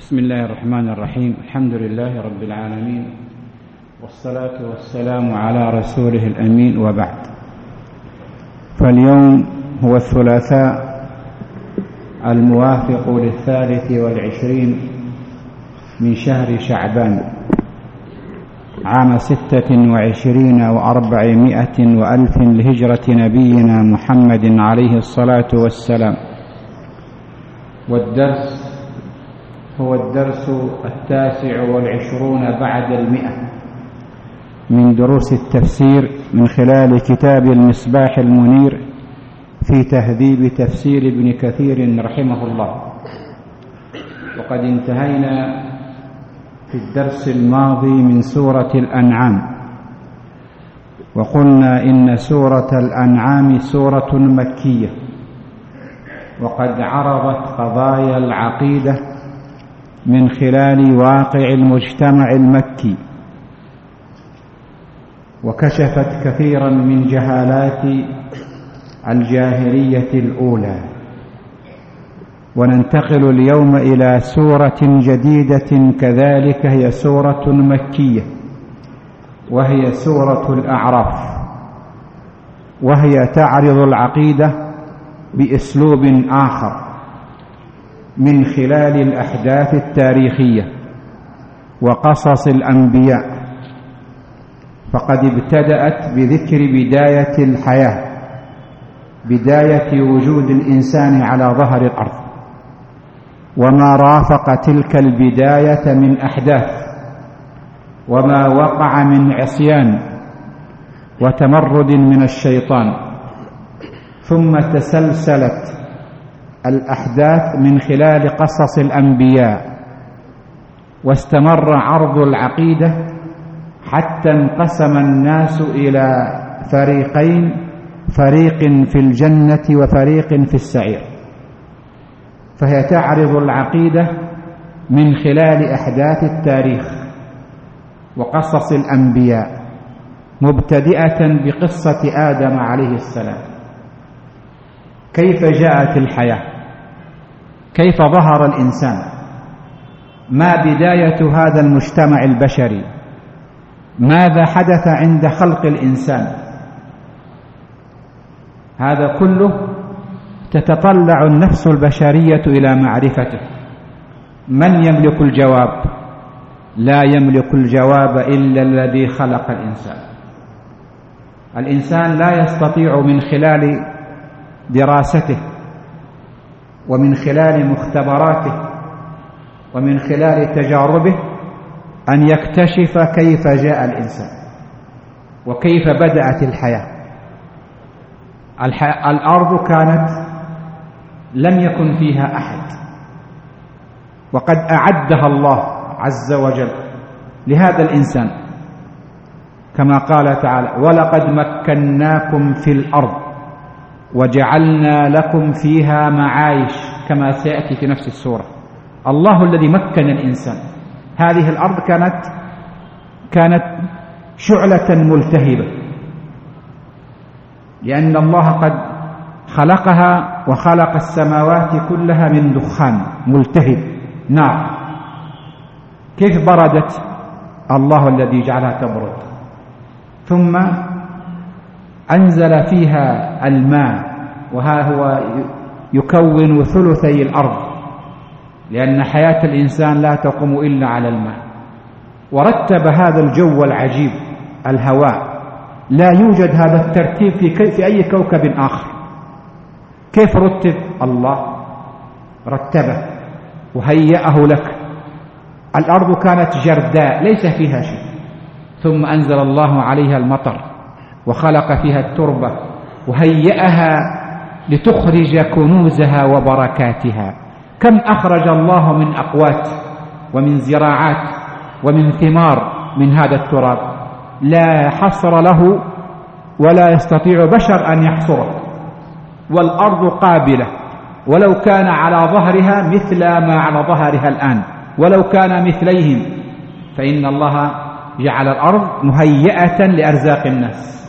بسم الله الرحمن الرحيم. الحمد لله رب العالمين، والصلاة والسلام على رسوله الأمين، وبعد. فاليوم هو الثلاثاء الموافق 23 من شهر شعبان عام 26 و400 وألف لهجرة نبينا محمد عليه الصلاة والسلام. والدرس هو الدرس 29 بعد 100 من دروس التفسير من خلال كتاب المصباح المنير في تهذيب تفسير ابن كثير رحمه الله. وقد انتهينا في الدرس الماضي من سورة الأنعام، وقلنا إن سورة الأنعام سورة مكية، وقد عرضت قضايا العقيدة من خلال واقع المجتمع المكي، وكشفت كثيرا من جهالات الجاهلية الأولى. وننتقل اليوم إلى سورة جديدة كذلك، هي سورة مكية، وهي سورة الأعراف، وهي تعرض العقيدة بأسلوب آخر من خلال الأحداث التاريخية وقصص الأنبياء. فقد ابتدأت بذكر بداية الحياة، بداية وجود الإنسان على ظهر الأرض، وما رافق تلك البداية من أحداث، وما وقع من عصيان وتمرد من الشيطان. ثم تسلسلت الأحداث من خلال قصص الأنبياء، واستمر عرض العقيدة حتى انقسم الناس إلى فريقين، فريق في الجنة وفريق في السعير. فهي تعرض العقيدة من خلال أحداث التاريخ وقصص الأنبياء، مبتدئة بقصة آدم عليه السلام. كيف جاءت الحياة؟ كيف ظهر الإنسان؟ ما بداية هذا المجتمع البشري؟ ماذا حدث عند خلق الإنسان؟ هذا كله تتطلع النفس البشرية إلى معرفته. من يملك الجواب؟ لا يملك الجواب إلا الذي خلق الإنسان. الإنسان لا يستطيع من خلال دراسته ومن خلال مختبراته ومن خلال تجاربه أن يكتشف كيف جاء الإنسان وكيف بدأت الحياة. الأرض كانت لم يكن فيها أحد، وقد أعدها الله عز وجل لهذا الإنسان، كما قال تعالى: ولقد مكناكم في الأرض وجعلنا لكم فيها معايش، كما سيأتي في نفس السورة. الله الذي مكن الإنسان. هذه الأرض كانت شعلة ملتهبة، لأن الله قد خلقها وخلق السماوات كلها من دخان ملتهب، نار. كيف بردت؟ الله الذي جعلها تبرد. ثم أنزل فيها الماء، وها هو يكون ثلثي الأرض، لأن حياة الإنسان لا تقوم إلا على الماء. ورتب هذا الجو العجيب، الهواء، لا يوجد هذا الترتيب في أي كوكب آخر. كيف رتب؟ الله رتبه وهيأه لك. الأرض كانت جرداء ليس فيها شيء، ثم أنزل الله عليها المطر وخلق فيها التربة وهيئها لتخرج كنوزها وبركاتها. كم أخرج الله من أقوات ومن زراعات ومن ثمار من هذا التراب، لا حصر له ولا يستطيع بشر أن يحصره. والأرض قابلة، ولو كان على ظهرها مثل ما على ظهرها الآن، ولو كان مثليهم، فإن الله جعل الأرض مهيئة لأرزاق الناس.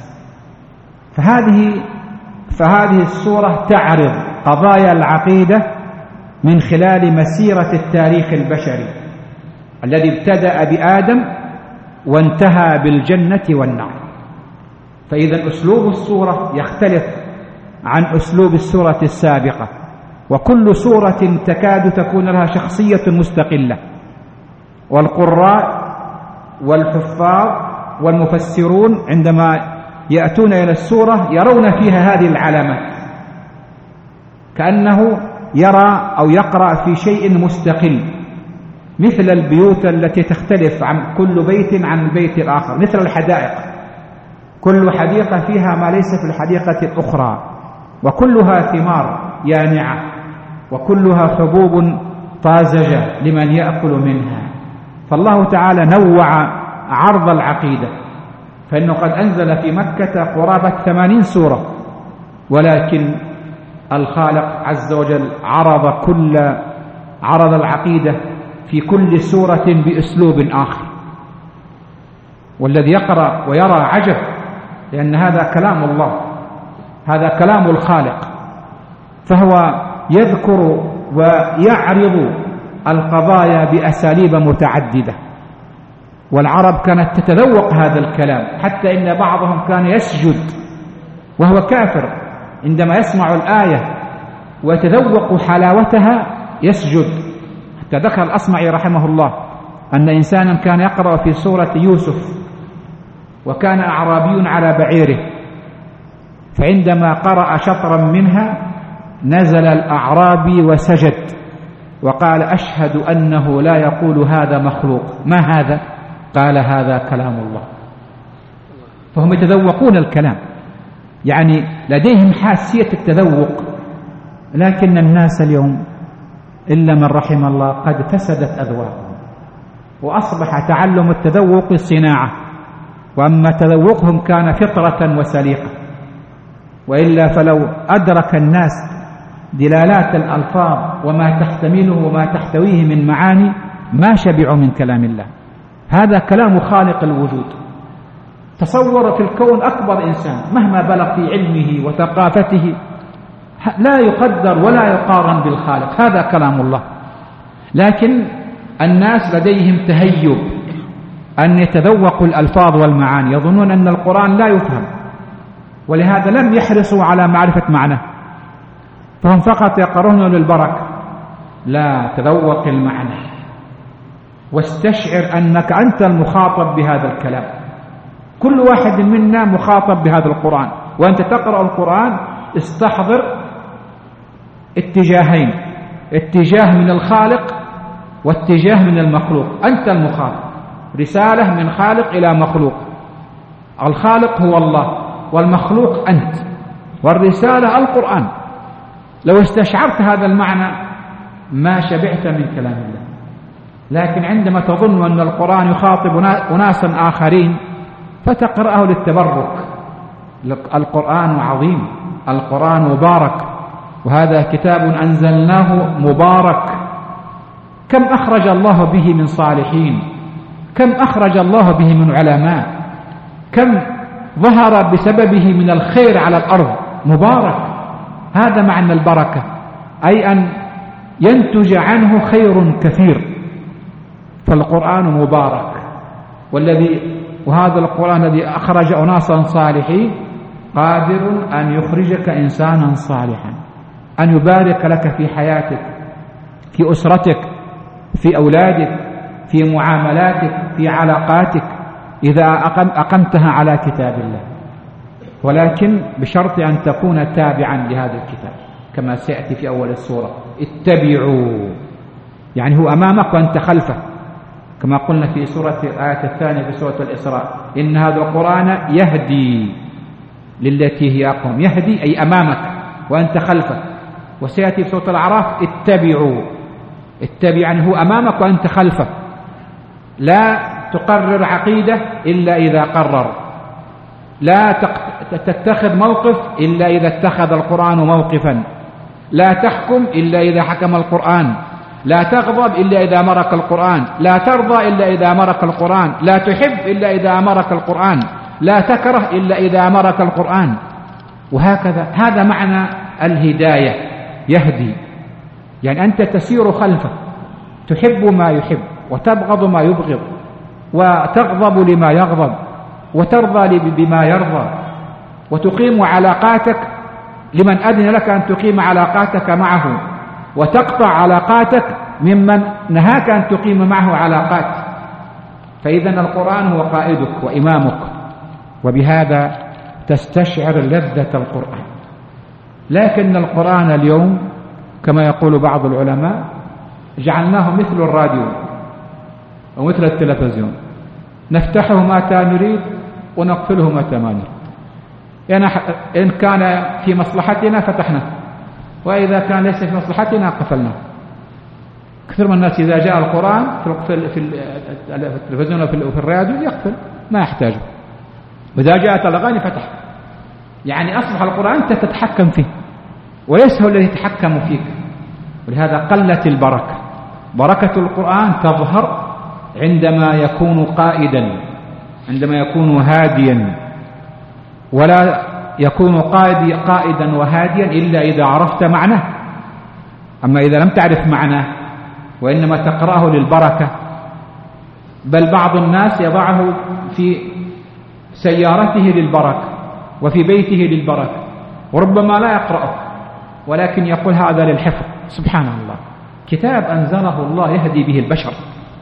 فهذه السورة تعرض قضايا العقيدة من خلال مسيرة التاريخ البشري الذي ابتدأ بآدم وانتهى بالجنة والنار. فإذا أسلوب السورة يختلف عن أسلوب السورة السابقة، وكل سورة تكاد تكون لها شخصية مستقلة، والقراء والحفاظ والمفسرون عندما يأتون إلى السورة يرون فيها هذه العلامات، كأنه يرى أو يقرأ في شيء مستقل، مثل البيوت التي تختلف عن كل بيت عن البيت الآخر، مثل الحدائق، كل حديقة فيها ما ليس في الحديقة الأخرى، وكلها ثمار يانعة، وكلها حبوب طازجة لمن يأكل منها. فالله تعالى نوع عرض العقيدة، فإنه قد أنزل في مكة قرابة 80 سورة، ولكن الخالق عز وجل عرض العقيدة في كل سورة بأسلوب آخر. والذي يقرأ ويرى عجب، لأن هذا كلام الله، هذا كلام الخالق، فهو يذكر ويعرض القضايا بأساليب متعددة. والعرب كانت تتذوق هذا الكلام، حتى إن بعضهم كان يسجد وهو كافر عندما يسمع الآية ويتذوق حلاوتها يسجد. حتى ذكر الأصمعي رحمه الله أن إنسانا كان يقرأ في سورة يوسف، وكان أعرابي على بعيره، فعندما قرأ شطرا منها نزل الأعرابي وسجد وقال: أشهد أنه لا يقول هذا مخلوق. ما هذا؟ قال: هذا كلام الله. فهم يتذوقون الكلام، يعني لديهم حاسية التذوق. لكن الناس اليوم إلا من رحم الله قد فسدت أذواقهم، وأصبح تعلم التذوق صناعة، وأما تذوقهم كان فطرة وسليقة. وإلا فلو أدرك الناس دلالات الألفاظ وما تحتمله وما تحتويه من معاني ما شبعوا من كلام الله. هذا كلام خالق الوجود. تصور في الكون أكبر إنسان مهما بلغ في علمه وثقافته لا يقدر ولا يقارن بالخالق، هذا كلام الله. لكن الناس لديهم تهيب أن يتذوقوا الألفاظ والمعاني، يظنون أن القرآن لا يفهم، ولهذا لم يحرصوا على معرفة معناه، فهم فقط يقرؤون للبركة. لا، تذوق المعنى واستشعر أنك أنت المخاطب بهذا الكلام. كل واحد منا مخاطب بهذا القرآن، وأنت تقرأ القرآن استحضر اتجاهين: اتجاه من الخالق واتجاه من المخلوق. أنت المخاطب، رسالة من خالق إلى مخلوق. الخالق هو الله، والمخلوق أنت، والرسالة القرآن. لو استشعرت هذا المعنى ما شبعت من كلام الله. لكن عندما تظن أن القرآن يخاطب أناسا آخرين فتقرأه للتبرك. القرآن عظيم، القرآن مبارك، وهذا كتاب أنزلناه مبارك. كم أخرج الله به من صالحين، كم أخرج الله به من علماء، كم ظهر بسببه من الخير على الأرض. مبارك، هذا معنى البركة، أي أن ينتج عنه خير كثير. فالقرآن مبارك، وهذا القرآن الذي أخرج أناسا صالحين قادر أن يخرجك إنسانا صالحا، أن يبارك لك في حياتك، في أسرتك، في أولادك، في معاملاتك، في علاقاتك، إذا أقمتها على كتاب الله، ولكن بشرط أن تكون تابعا لهذا الكتاب كما سيأتي في أول السورة. اتبعوا، يعني هو أمامك وأنت خلفه، كما قلنا في سورة الآية الثانية في سورة الإسراء: إن هذا القرآن يهدي للتي هي أقوم. يهدي أي أمامك وأنت خلفه. وسيأتي في سورة الأعراف: اتبعوا. اتبع يعني هو أمامك وأنت خلفه. لا تقرر عقيدة إلا إذا قرر، لا تتخذ موقف إلا إذا اتخذ القرآن موقفا، لا تحكم إلا إذا حكم القرآن، لا تغضب إلا إذا أمرك القرآن، لا ترضى إلا إذا أمرك القرآن، لا تحب إلا إذا أمرك القرآن، لا تكره إلا إذا أمرك القرآن. وهكذا، هذا معنى الهداية، يهدي. يعني أنت تسير خلفه، تحب ما يحب وتبغض ما يبغض، وتغضب لما يغضب وترضى بما يرضى، وتقيم علاقاتك لمن أذن لك أن تقيم علاقاتك معه، وتقطع علاقاتك ممن نهاك أن تقيم معه علاقات. فإذا القرآن هو قائدك وإمامك، وبهذا تستشعر لذة القرآن. لكن القرآن اليوم كما يقول بعض العلماء جعلناه مثل الراديو ومثل التلفزيون، نفتحه متى نريد ونقفله متى ما نريد. يعني إن كان في مصلحتنا فتحناه، وإذا كان ليس في مصلحتنا قفلناه. كثير من الناس إذا جاء القرآن في التلفزيون وفي الراديو يقفل، ما يحتاجه. وإذا جاءت الأغاني فتح. يعني أصبح القرآن أنت تتحكم فيه وليس هو الذي يتحكم فيك. ولهذا قلت البركة. بركة القرآن تظهر عندما يكون قائدا، عندما يكون هاديا، ولا يكون قائدا وهاديا إلا إذا عرفت معناه. أما إذا لم تعرف معناه وإنما تقرأه للبركة، بل بعض الناس يضعه في سيارته للبركة وفي بيته للبركة، وربما لا يقرأه ولكن يقول هذا للحفظ. سبحان الله، كتاب أنزله الله يهدي به البشر،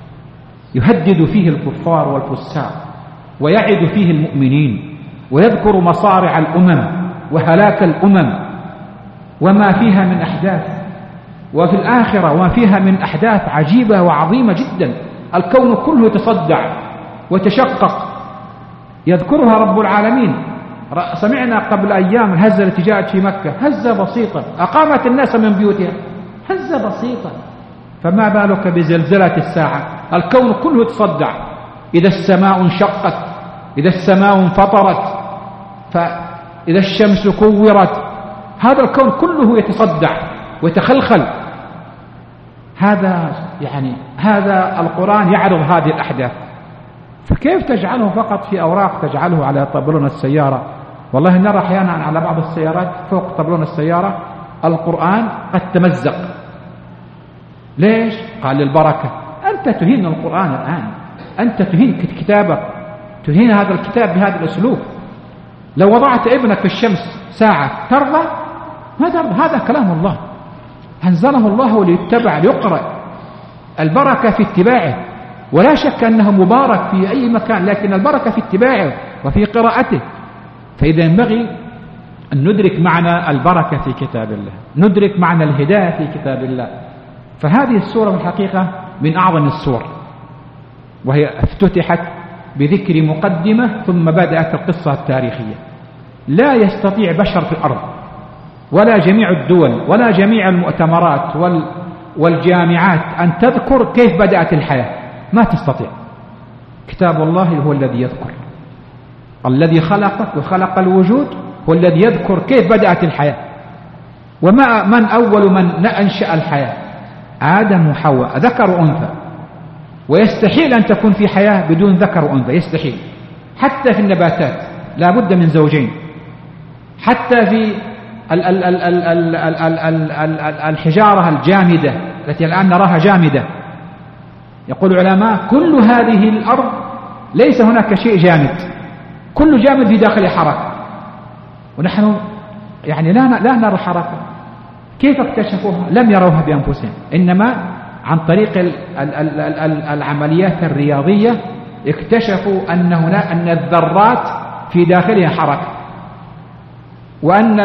يهدد فيه الكفار والفساق، ويعد فيه المؤمنين، ويذكر مصارع الأمم وهلاك الأمم وما فيها من أحداث، وفي الآخرة وما فيها من أحداث عجيبة وعظيمة جدا. الكون كله يتصدع وتشقق، يذكرها رب العالمين. سمعنا قبل أيام الهزة التي جاءت في مكة، هزة بسيطة أقامت الناس من بيوتها، هزة بسيطة، فما بالك بزلزلة الساعة؟ الكون كله يتصدع. إذا السماء انشقت، إذا السماء انفطرت، فإذا الشمس كورت، هذا الكون كله يتصدع ويتخلخل. هذا القرآن يعرض هذه الأحداث، فكيف تجعله فقط في أوراق، تجعله على طبلون السيارة؟ والله نرى أحيانا على بعض السيارات فوق طبلون السيارة القرآن قد تمزق. ليش؟ قال للبركة. أنت تهين القرآن الآن، أنت تهين كتابك، تهين هذا الكتاب بهذا الأسلوب. لو وضعت ابنك في الشمس ساعة ترضى؟ ما ترضى. هذا كلام الله أنزله الله ليتبع ليقرأ. البركة في اتباعه، ولا شك أنه مبارك في أي مكان، لكن البركة في اتباعه وفي قراءته. فإذا ينبغي أن ندرك معنى البركة في كتاب الله، ندرك معنى الهداية في كتاب الله. فهذه السورة في الحقيقة من أعظم السور، وهي افتتحت بذكر مقدمة ثم بدأت القصة التاريخية. لا يستطيع بشر في الأرض ولا جميع الدول ولا جميع المؤتمرات والجامعات أن تذكر كيف بدأت الحياة، ما تستطيع. كتاب الله هو الذي يذكر، الذي خلقك وخلق الوجود هو الذي يذكر كيف بدأت الحياة، من أول من أنشأ الحياة؟ آدم وحواء، ذكر وأنثى. ويستحيل أن تكون في حياة بدون ذكر وأنثى، يستحيل. حتى في النباتات لا بد من زوجين، حتى في الحجارة الجامدة التي الآن نراها جامدة، يقول العلماء كل هذه الأرض ليس هناك شيء جامد، كل جامد في داخل حركة، ونحن لا نرى الحركة. كيف اكتشفوها؟ لم يروها بأنفسهم، إنما عن طريق العمليات الرياضية اكتشفوا أن الذرات في داخلها حركة، وأن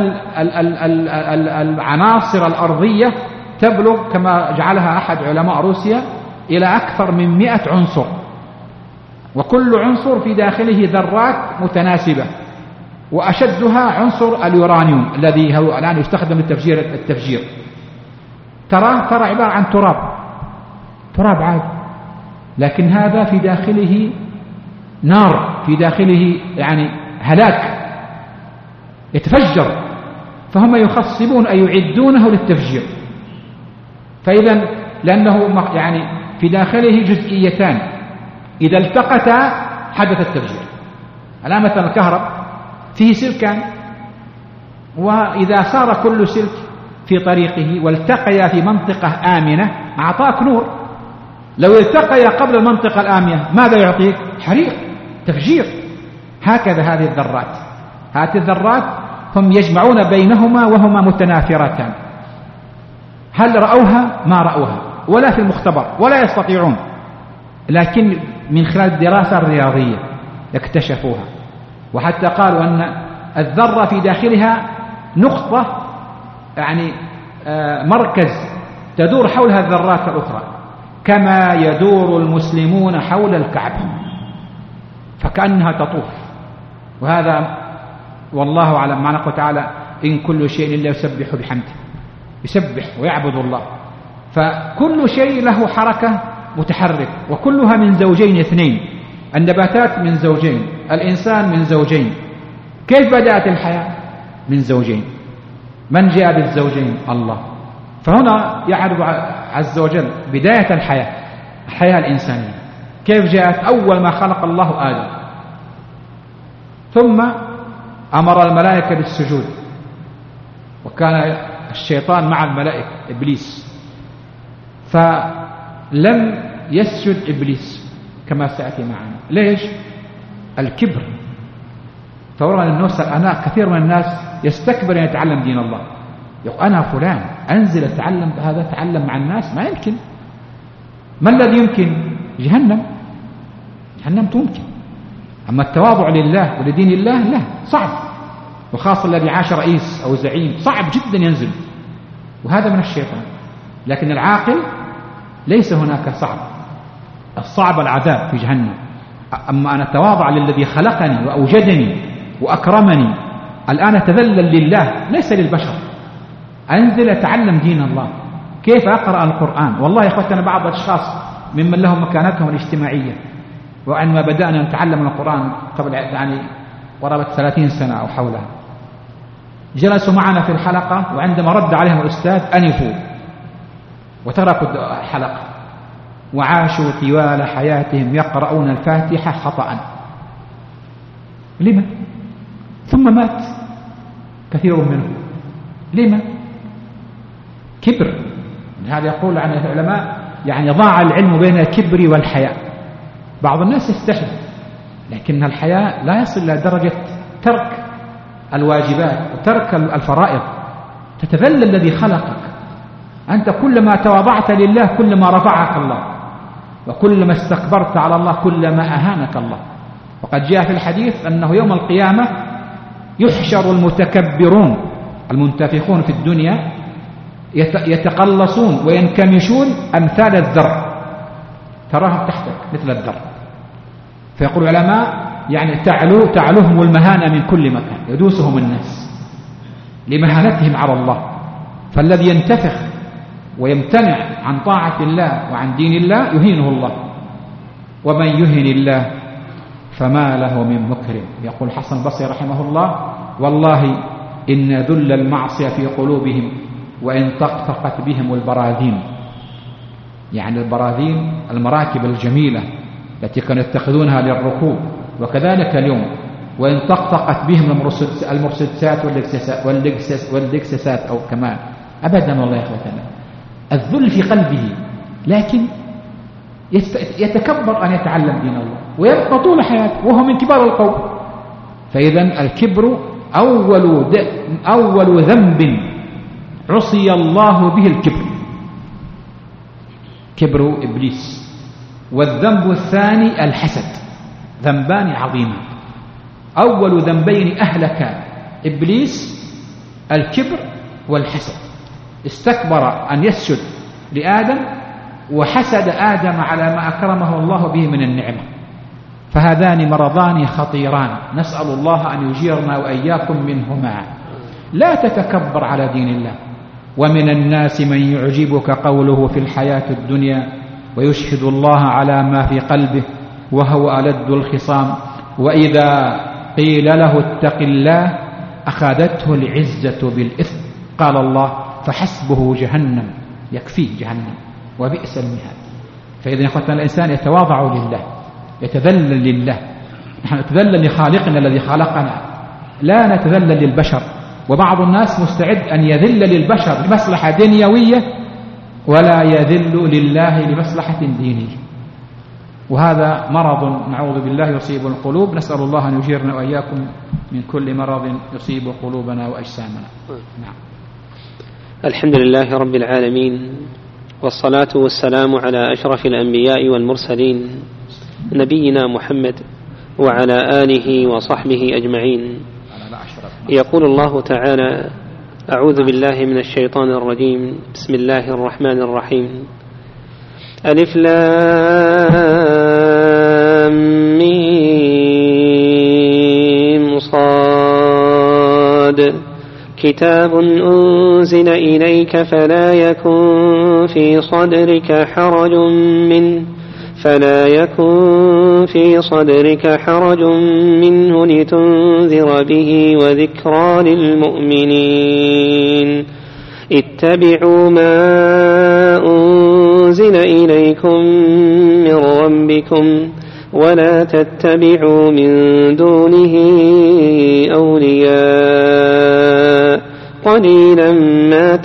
العناصر الأرضية تبلغ كما جعلها أحد علماء روسيا إلى أكثر من 100 عنصر، وكل عنصر في داخله ذرات متناسبة، وأشدها عنصر اليورانيوم الذي هو الآن يستخدم للتفجير. ترى عبارة عن تراب عادي، لكن هذا في داخله نار، في داخله هلاك يتفجر، فهم يخصبون أي يعدونه للتفجير. فإذا لأنه في داخله جزئيتان إذا التقتا حدث التفجير. الآن مثلا الكهرب فيه سلكان، وإذا صار كل سلك في طريقه والتقيا في منطقة آمنة أعطاك نور. لو التقيا قبل المنطقة الآمنة ماذا يعطيك؟ حريق، تفجير. هكذا هذه الذرات، هذه الذرات هم يجمعون بينهما وهما متنافرتان. هل رأوها؟ ما رأوها ولا في المختبر ولا يستطيعون، لكن من خلال الدراسة الرياضية اكتشفوها. وحتى قالوا أن الذرة في داخلها نقطة، يعني مركز تدور حولها الذرات الأخرى كما يدور المسلمون حول الكعبة، فكأنها تطوف. وهذا والله أعلم معنى قوله تعالى إن كل شيء إلا يسبح بحمده، يسبح ويعبد الله. فكل شيء له حركة متحرك، وكلها من زوجين اثنين. النباتات من زوجين، الإنسان من زوجين. كيف بدأت الحياة؟ من زوجين. من جاء بالزوجين؟ الله. فهنا يعرض عز وجل بداية الحياة الإنسانية. كيف جاءت؟ أول ما خلق الله آدم، ثم أمر الملائكة بالسجود، وكان الشيطان مع الملائكة إبليس، فلم يسجد إبليس كما سأتي معنا. ليش؟ الكبر. فورا الناس، أنا كثير من الناس يستكبر أن يتعلم دين الله، يقول أنا فلان أنزل أتعلم هذا، أتعلم مع الناس، ما يمكن. ما الذي يمكن؟ جهنم تمكن. أما التواضع لله ولدين الله لا، صعب. وخاصة الذي عاش رئيس أو زعيم صعب جدا ينزل، وهذا من الشيطان. لكن العاقل ليس هناك صعب، الصعب العذاب في جهنم. أما أنا أتواضع للذي خلقني وأوجدني وأكرمني، الآن أتذلل لله ليس للبشر، أنزل أتعلم دين الله. كيف أقرأ القرآن؟ والله يا أخوتنا بعض الأشخاص ممن لهم مكانتهم الاجتماعية، وعندما بدأنا نتعلم القرآن قبل يعني قرابة 30 سنة أو حولها، جلسوا معنا في الحلقة، وعندما رد عليهم الأستاذ أنفوا وتركوا الحلقة، وعاشوا طوال حياتهم يقرؤون الفاتحة خطأ. لما؟ ثم مات كثير منهم. لما؟ كبر. هذا يقول عن العلماء يعني ضاع العلم بين الكبر والحياء. بعض الناس يستحي، لكن الحياء لا يصل إلى درجة ترك الواجبات وترك الفرائض. تتذلل الذي خلقك. أنت كلما تواضعت لله كلما رفعك الله، وكلما استكبرت على الله كلما أهانك الله. وقد جاء في الحديث أنه يوم القيامة يحشر المتكبرون المنتفخون في الدنيا يتقلصون وينكمشون أمثال الذر، تراهم تحتك مثل الذر. فيقول العلماء يعني تعلوهم المهانة من كل مكان، يدوسهم الناس لمهانتهم على الله. فالذي ينتفخ ويمتنع عن طاعة الله وعن دين الله يهينه الله، ومن يهن الله فما له من مكرم. يقول حسن البصري رحمه الله والله إن ذل المعصية في قلوبهم وإن طقطقت بهم البراذين، يعني البراذين المراكب الجميلة التي كانوا يتخذونها للركوب، وكذلك اليوم وإن طقطقت بهم المرسدسات واللكسسات أو كمان أبدا. والله يا أخوتنا الذل في قلبه، لكن يتكبر أن يتعلم دين الله ويبقى طول حياته وهو من كبار القوم. فإذا الكبر أول ذنب عصي الله به الكبر، كبر إبليس. والذنب الثاني الحسد، ذنبان عظيمان. أول ذنبين أهلك إبليس الكبر والحسد. استكبر أن يسجد لآدم، وحسد آدم على ما أكرمه الله به من النعمة. فهذان مرضان خطيران، نسأل الله أن يجيرنا وإياكم منهما. لا تتكبر على دين الله. ومن الناس من يعجبك قوله في الحياة الدنيا ويشهد الله على ما في قلبه وهو ألد الخصام، وإذا قيل له اتق الله أخذته العزة بالإثم. قال الله فحسبه جهنم، يكفيه جهنم وبئس المهاد. فإذا يا أخوتنا الإنسان يتواضع لله، يتذلل لله. نحن نتذلل لخالقنا الذي خلقنا، لا نتذلل للبشر وبعض الناس مستعد أن يذل للبشر لمصلحة دنيوية ولا يذل لله لمصلحة دينية، وهذا مرض نعوذ بالله يصيب القلوب. نسأل الله أن يجيرنا وإياكم من كل مرض يصيب قلوبنا وأجسامنا. نعم. الحمد لله رب العالمين، والصلاة والسلام على أشرف الأنبياء والمرسلين نبينا محمد وعلى آله وصحبه أجمعين. يقول الله تعالى: أعوذ بالله من الشيطان الرجيم، بسم الله الرحمن الرحيم. ألف لام ميم صاد كتاب أنزل إليك فلا يكن في صدرك حرج منه لتنذر به وذكرى للمؤمنين. اتبعوا ما أنزل إليكم من ربكم ولا تتبعوا من دونه أولياء قليلا ما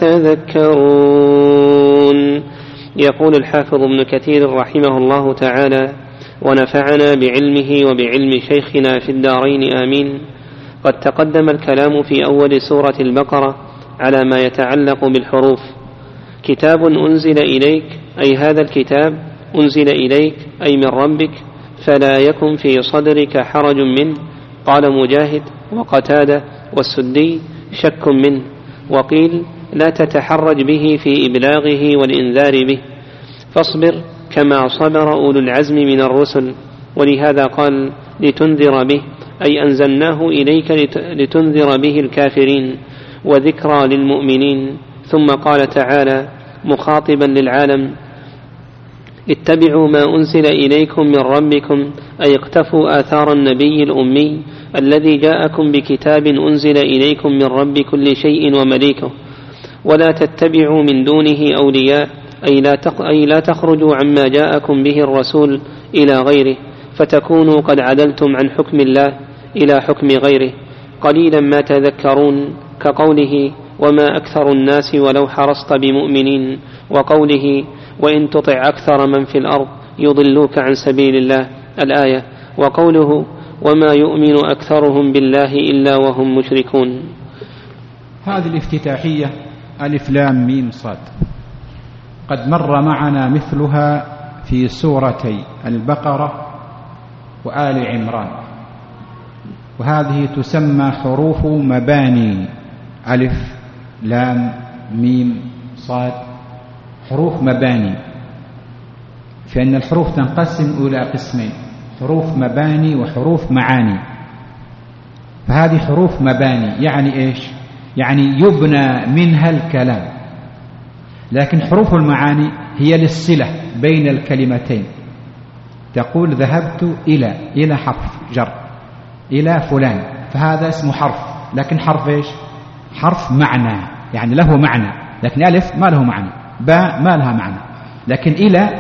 تذكرون. يقول الحافظ ابن كثير رحمه الله تعالى: ونفعنا بعلمه وبعلم شيخنا في الدارين آمين. قد تقدم الكلام في أول سورة البقرة على ما يتعلق بالحروف. كتاب أنزل إليك، أي هذا الكتاب أنزل إليك أي من ربك، فلا يكن في صدرك حرج منه. قال مجاهد وقتادة والسدي: شك منه. وقيل: لا تتحرج به في إبلاغه والإنذار به، فاصبر كما صبر أولو العزم من الرسل. ولهذا قال: لتنذر به، أي أنزلناه إليك لتنذر به الكافرين وذكرى للمؤمنين. ثم قال تعالى مخاطبا للعالم: اتبعوا ما أنزل إليكم من ربكم، أي اقتفوا آثار النبي الأمي الذي جاءكم بكتاب أنزل إليكم من رب كل شيء ومليكه. ولا تتبعوا من دونه أولياء، أي لا تخرجوا عما جاءكم به الرسول إلى غيره، فتكونوا قد عدلتم عن حكم الله إلى حكم غيره. قليلا ما تذكرون، كقوله: وما أكثر الناس ولو حرصت بمؤمنين، وقوله: وإن تطع أكثر من في الأرض يضلوك عن سبيل الله الآية، وقوله: وما يؤمن أكثرهم بالله إلا وهم مشركون. هذه الافتتاحية ألف لام ميم صاد قد مر معنا مثلها في سورتي البقرة وآل عمران، وهذه تسمى حروف مباني. ألف لام ميم صاد حروف مباني، فإن الحروف تنقسم إلى قسمين: حروف مباني وحروف معاني. فهذه حروف مباني يعني إيش؟ يعني يبنى منها الكلام. لكن حروف المعاني هي للصلة بين الكلمتين. تقول ذهبت إلى حرف جر، إلى فلان، فهذا اسمه حرف، لكن حرف إيش؟ حرف معنى، يعني له معنى. لكن ألف ما له معنى، باء ما لها معنى. لكن إلى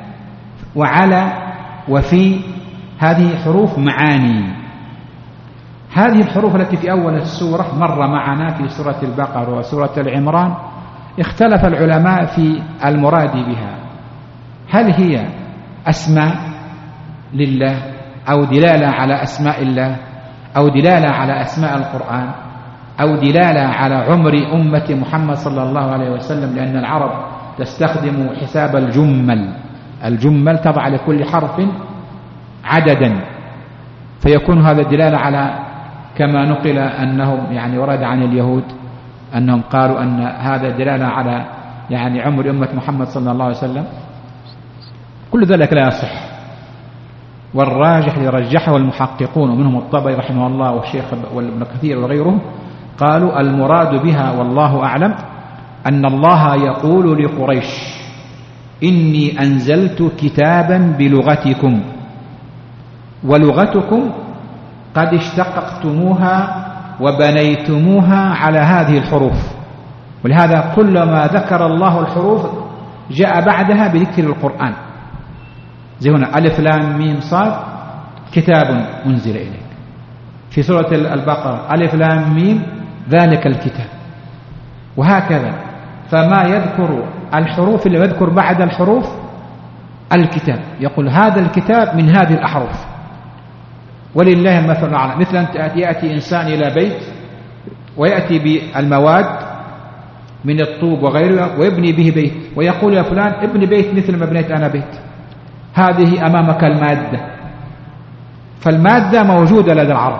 وعلى وفي هذه حروف معاني. هذه الحروف التي في أول السورة مر معنا في سورة البقرة وسورة العمران، اختلف العلماء في المراد بها. هل هي أسماء لله أو دلالة على أسماء الله أو دلالة على أسماء القرآن أو دلالة على عمر أمة محمد صلى الله عليه وسلم، لأن العرب تستخدم حساب الجمل تضع لكل حرف عددا، فيكون هذا دلالة على كما نقل أنهم يعني ورد عن اليهود أنهم قالوا أن هذا دلالة على يعني عمر أمة محمد صلى الله عليه وسلم. كل ذلك لا يصح، والراجح يرجحه المحققون ومنهم الطبري رحمه الله والشيخ وابن كثير وغيرهم، قالوا المراد بها والله أعلم أن الله يقول لقريش: إني أنزلت كتابا بلغتكم، ولغتكم قد اشتققتموها وبنيتموها على هذه الحروف، ولهذا كلما ذكر الله الحروف جاء بعدها بذكر القرآن. زي هنا ألف لام ميم صاد كتاب أنزل إليك. في سورة البقرة ألف لام ميم ذلك الكتاب. وهكذا، فما يذكر الحروف اللي يذكر بعد الحروف الكتاب، يقول هذا الكتاب من هذه الأحرف. ولله المثل الأعلى. مثل أن يأتي إنسان إلى بيت ويأتي بالمواد من الطوب وغيره ويبني به بيت، ويقول يا فلان ابني بيت مثل ما بنيت أنا بيت. هذه أمامك المادة، فالمادة موجودة لدى العرب.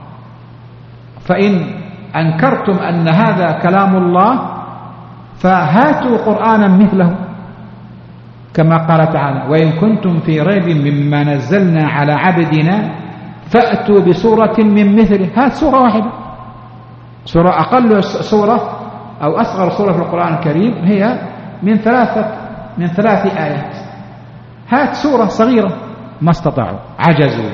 فإن أنكرتم أن هذا كلام الله فهاتوا قرآنا مثله، كما قال تعالى وإن كنتم في ريب مما نزلنا على عبدنا فأتوا بسورة من مثله. هات سورة واحدة، سورة أقل سورة أو أصغر سورة في القرآن الكريم هي من ثلاث آيات. هات سورة صغيرة، ما استطاعوا، عجزوا.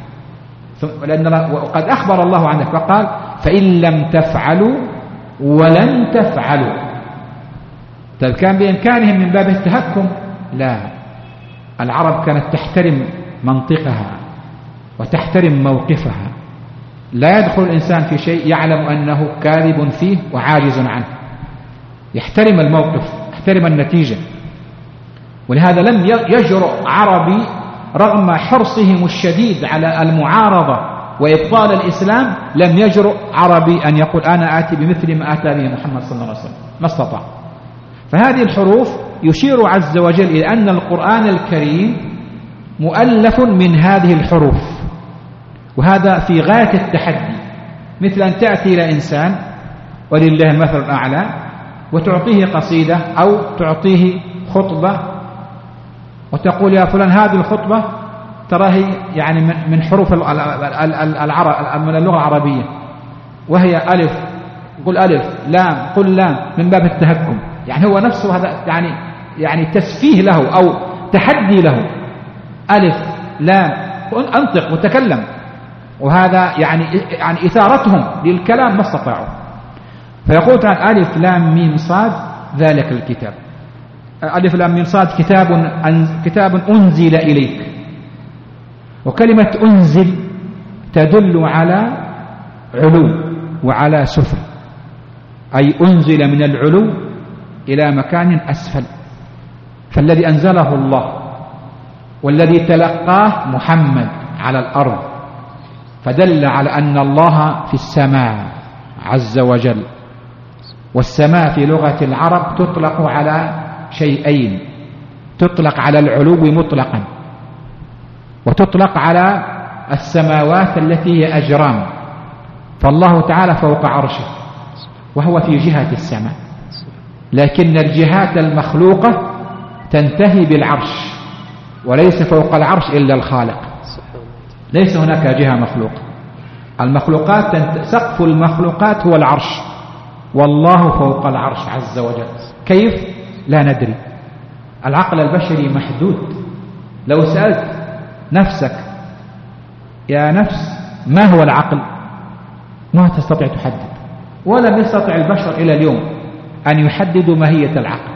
وقد أخبر الله عنك فقال فإن لم تفعلوا ولن تفعلوا. طيب كان بإمكانهم من باب التهكم؟ لا، العرب كانت تحترم منطقها وتحترم موقفها. لا يدخل الإنسان في شيء يعلم أنه كاذب فيه وعاجز عنه، يحترم الموقف، يحترم النتيجة. ولهذا لم يجرؤ عربي رغم حرصهم الشديد على المعارضة وإبطال الإسلام، لم يجرؤ عربي أن يقول أنا آتي بمثل ما آتى به محمد صلى الله عليه وسلم، ما استطاع. فهذه الحروف يشير عز وجل إلى أن القرآن الكريم مؤلف من هذه الحروف، وهذا في غاية التحدي. مثل أن تأتي إلى إنسان ولله المثل الأعلى وتعطيه قصيدة أو تعطيه خطبة وتقول يا فلان هذه الخطبة تراه يعني من حروف من اللغة العربية، وهي ألف، قل ألف، لام قل لام، من باب التهكم. يعني هو نفسه هذا يعني تسفيه له أو تحدي له. ألف لام أنطق وتكلم، وهذا يعني إثارتهم للكلام ما استطاعوا. فيقول تعالى ألف لام ميم صاد ذلك الكتاب. ألف لام ميم صاد كتاب أنزل إليك. وكلمة أنزل تدل على علو وعلى سفل، أي أنزل من العلو إلى مكان أسفل. فالذي أنزله الله والذي تلقاه محمد على الأرض، فدل على أن الله في السماء عز وجل. والسماء في لغة العرب تطلق على شيئين، تطلق على العلو مطلقا، وتطلق على السماوات التي هي أجرام. فالله تعالى فوق عرشه وهو في جهة السماء، لكن الجهات المخلوقة تنتهي بالعرش، وليس فوق العرش إلا الخالق، ليس هناك جهة مخلوقة. المخلوقات سقف المخلوقات هو العرش، والله فوق العرش عز وجل. كيف؟ لا ندري. العقل البشري محدود. لو سألت نفسك يا نفس ما هو العقل، ما تستطيع تحدد، ولم يستطع البشر إلى اليوم أن يحددوا ماهية العقل.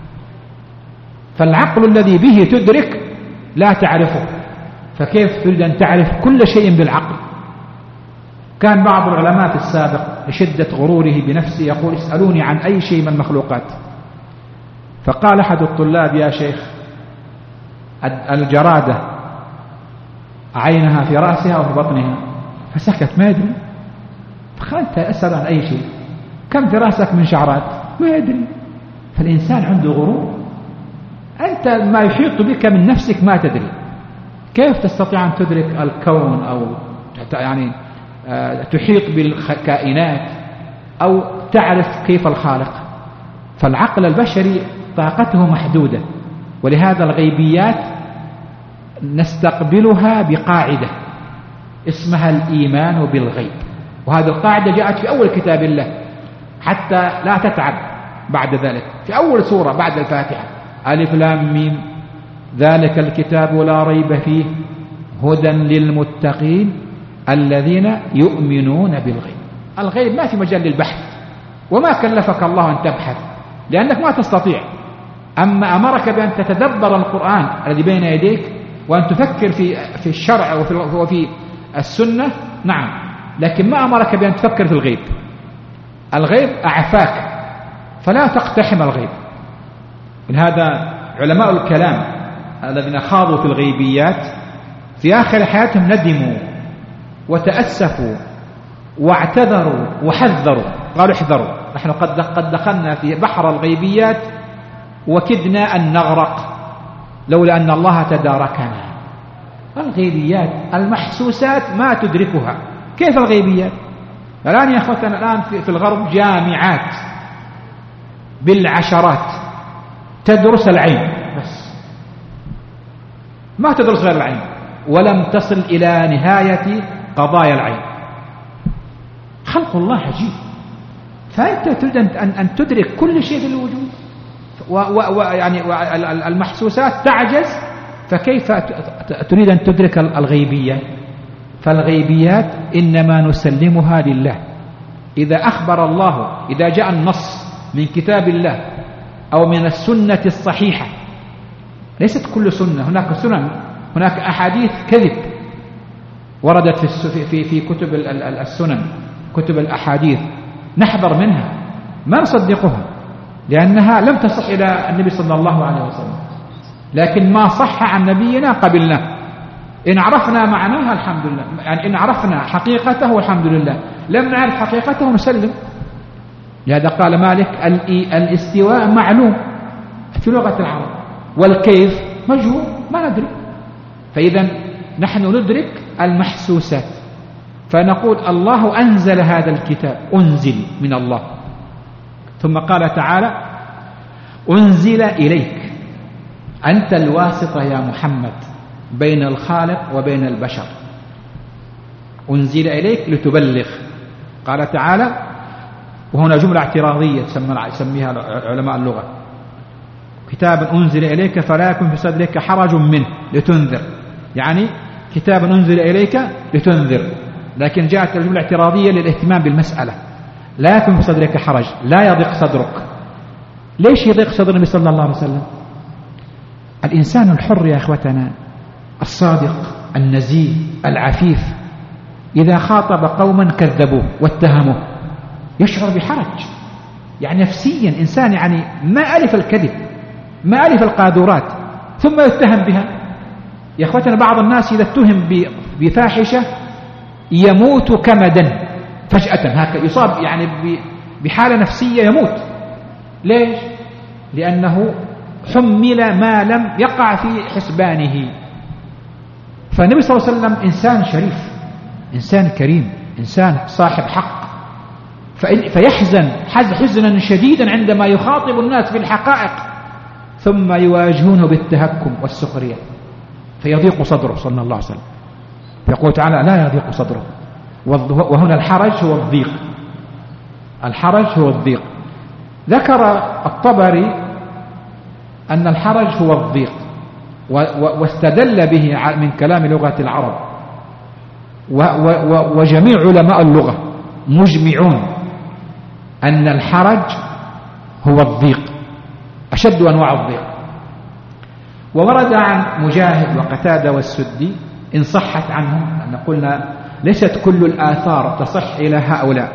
فالعقل الذي به تدرك لا تعرفه، فكيف تريد أن تعرف كل شيء بالعقل؟ كان بعض العلماء في السابق لشدة غروره بنفسه يقول اسألوني عن أي شيء من المخلوقات. فقال أحد الطلاب يا شيخ الجرادة عينها في رأسها أو في بطنها؟ فسكت ما يدري. فقال أنت أسأل عن أي شيء، كم في رأسك من شعرات؟ ما يدري. فالإنسان عنده غرور. أنت ما يحيط بك من نفسك ما تدري، كيف تستطيع أن تدرك الكون أو يعني تحيط بالكائنات أو تعرف كيف الخالق؟ فالعقل البشري طاقته محدودة، ولهذا الغيبيات نستقبلها بقاعدة اسمها الإيمان بالغيب. وهذه القاعدة جاءت في أول كتاب الله حتى لا تتعب بعد ذلك. في أول سورة بعد الفاتحة ألف لام ميم ذلك الكتاب لا ريب فيه هدى للمتقين الذين يؤمنون بالغيب. الغيب ما في مجال للبحث، وما كلفك الله أن تبحث لأنك ما تستطيع. أما أمرك بأن تتدبر القرآن الذي بين يديك وأن تفكر في الشرع وفي السنة، نعم، لكن ما أمرك بأن تفكر في الغيب. الغيب أعفاك فلا تقتحم الغيب. ولهذا علماء الكلام الذين خاضوا في الغيبيات في آخر حياتهم ندموا وتأسفوا واعتذروا وحذروا، قالوا احذروا، نحن قد دخلنا في بحر الغيبيات وكدنا أن نغرق لولا أن الله تداركنا. الغيبيات المحسوسات ما تدركها، كيف الغيبيات؟ الآن يا أخوتنا الآن في الغرب جامعات بالعشرات تدرس العين بس، ما تدرس غير العين، ولم تصل إلى نهاية قضايا العين. خلق الله عجيب، فأنت تريد أن تدرك كل شيء في الوجود، ويعني المحسوسات تعجز، فكيف تريد أن تدرك الغيبية؟ فالغيبيات إنما نسلمها لله. إذا أخبر الله، إذا جاء النص من كتاب الله أو من السنة الصحيحة، ليست كل سنة، هناك سنن، هناك أحاديث كذب وردت في كتب السنن، كتب الأحاديث، نحذر منها، ما نصدقها لأنها لم تصح إلى النبي صلى الله عليه وسلم. لكن ما صح عن نبينا قبلناه، إن عرفنا معناها الحمد لله، يعني إن عرفنا حقيقته الحمد لله، لم نعرف حقيقته نسلم. لهذا قال مالك الاستواء معلوم في لغة العرب، والكيف مجهول ما ندري. فإذا نحن ندرك المحسوسات، فنقول الله أنزل هذا الكتاب، أنزل من الله. ثم قال تعالى أنزل إليك، أنت الواسطة يا محمد بين الخالق وبين البشر، أنزل إليك لتبلغ. قال تعالى، وهنا جملة اعتراضية يسميها علماء اللغة، كتاب أنزل إليك فلا يكن في صدرك حرج منه لتنذر، يعني كتاب أنزل إليك لتنذر، لكن جاءت الجملة الاعتراضية للاهتمام بالمسألة، لا يكن في صدرك حرج، لا يضيق صدرك. ليش يضيق صدر النبي صلى الله عليه وسلم؟ الإنسان الحر يا أخوتنا، الصادق النزيه العفيف، إذا خاطب قوما كذبوه واتهموه يشعر بحرج، يعني نفسيا إنسان يعني ما ألف الكذب، ما ألف القاذورات، ثم يتهم بها. يا أخوتنا بعض الناس إذا اتهم بفاحشة يموت كمدا فجأة، هكذا يصاب يعني بحالة نفسية يموت. ليش؟ لأنه حمل ما لم يقع في حسبانه. فالنبي صلى الله عليه وسلم إنسان شريف، إنسان كريم، إنسان صاحب حق، فيحزن حزنا شديدا عندما يخاطب الناس بالحقائق ثم يواجهونه بالتهكم والسخرية، فيضيق صدره صلى الله عليه وسلم. فيقول تعالى لا يضيق صدره. وهنا الحرج هو الضيق، الحرج هو الضيق. ذكر الطبري أن الحرج هو الضيق، واستدل به من كلام لغة العرب، وجميع علماء اللغة مجمعون أن الحرج هو الضيق، أشد أنواع الضيق. وورد عن مجاهد وقتادة والسدي إن صحت عنهم أن قلنا ليست كل الآثار تصح إلى هؤلاء،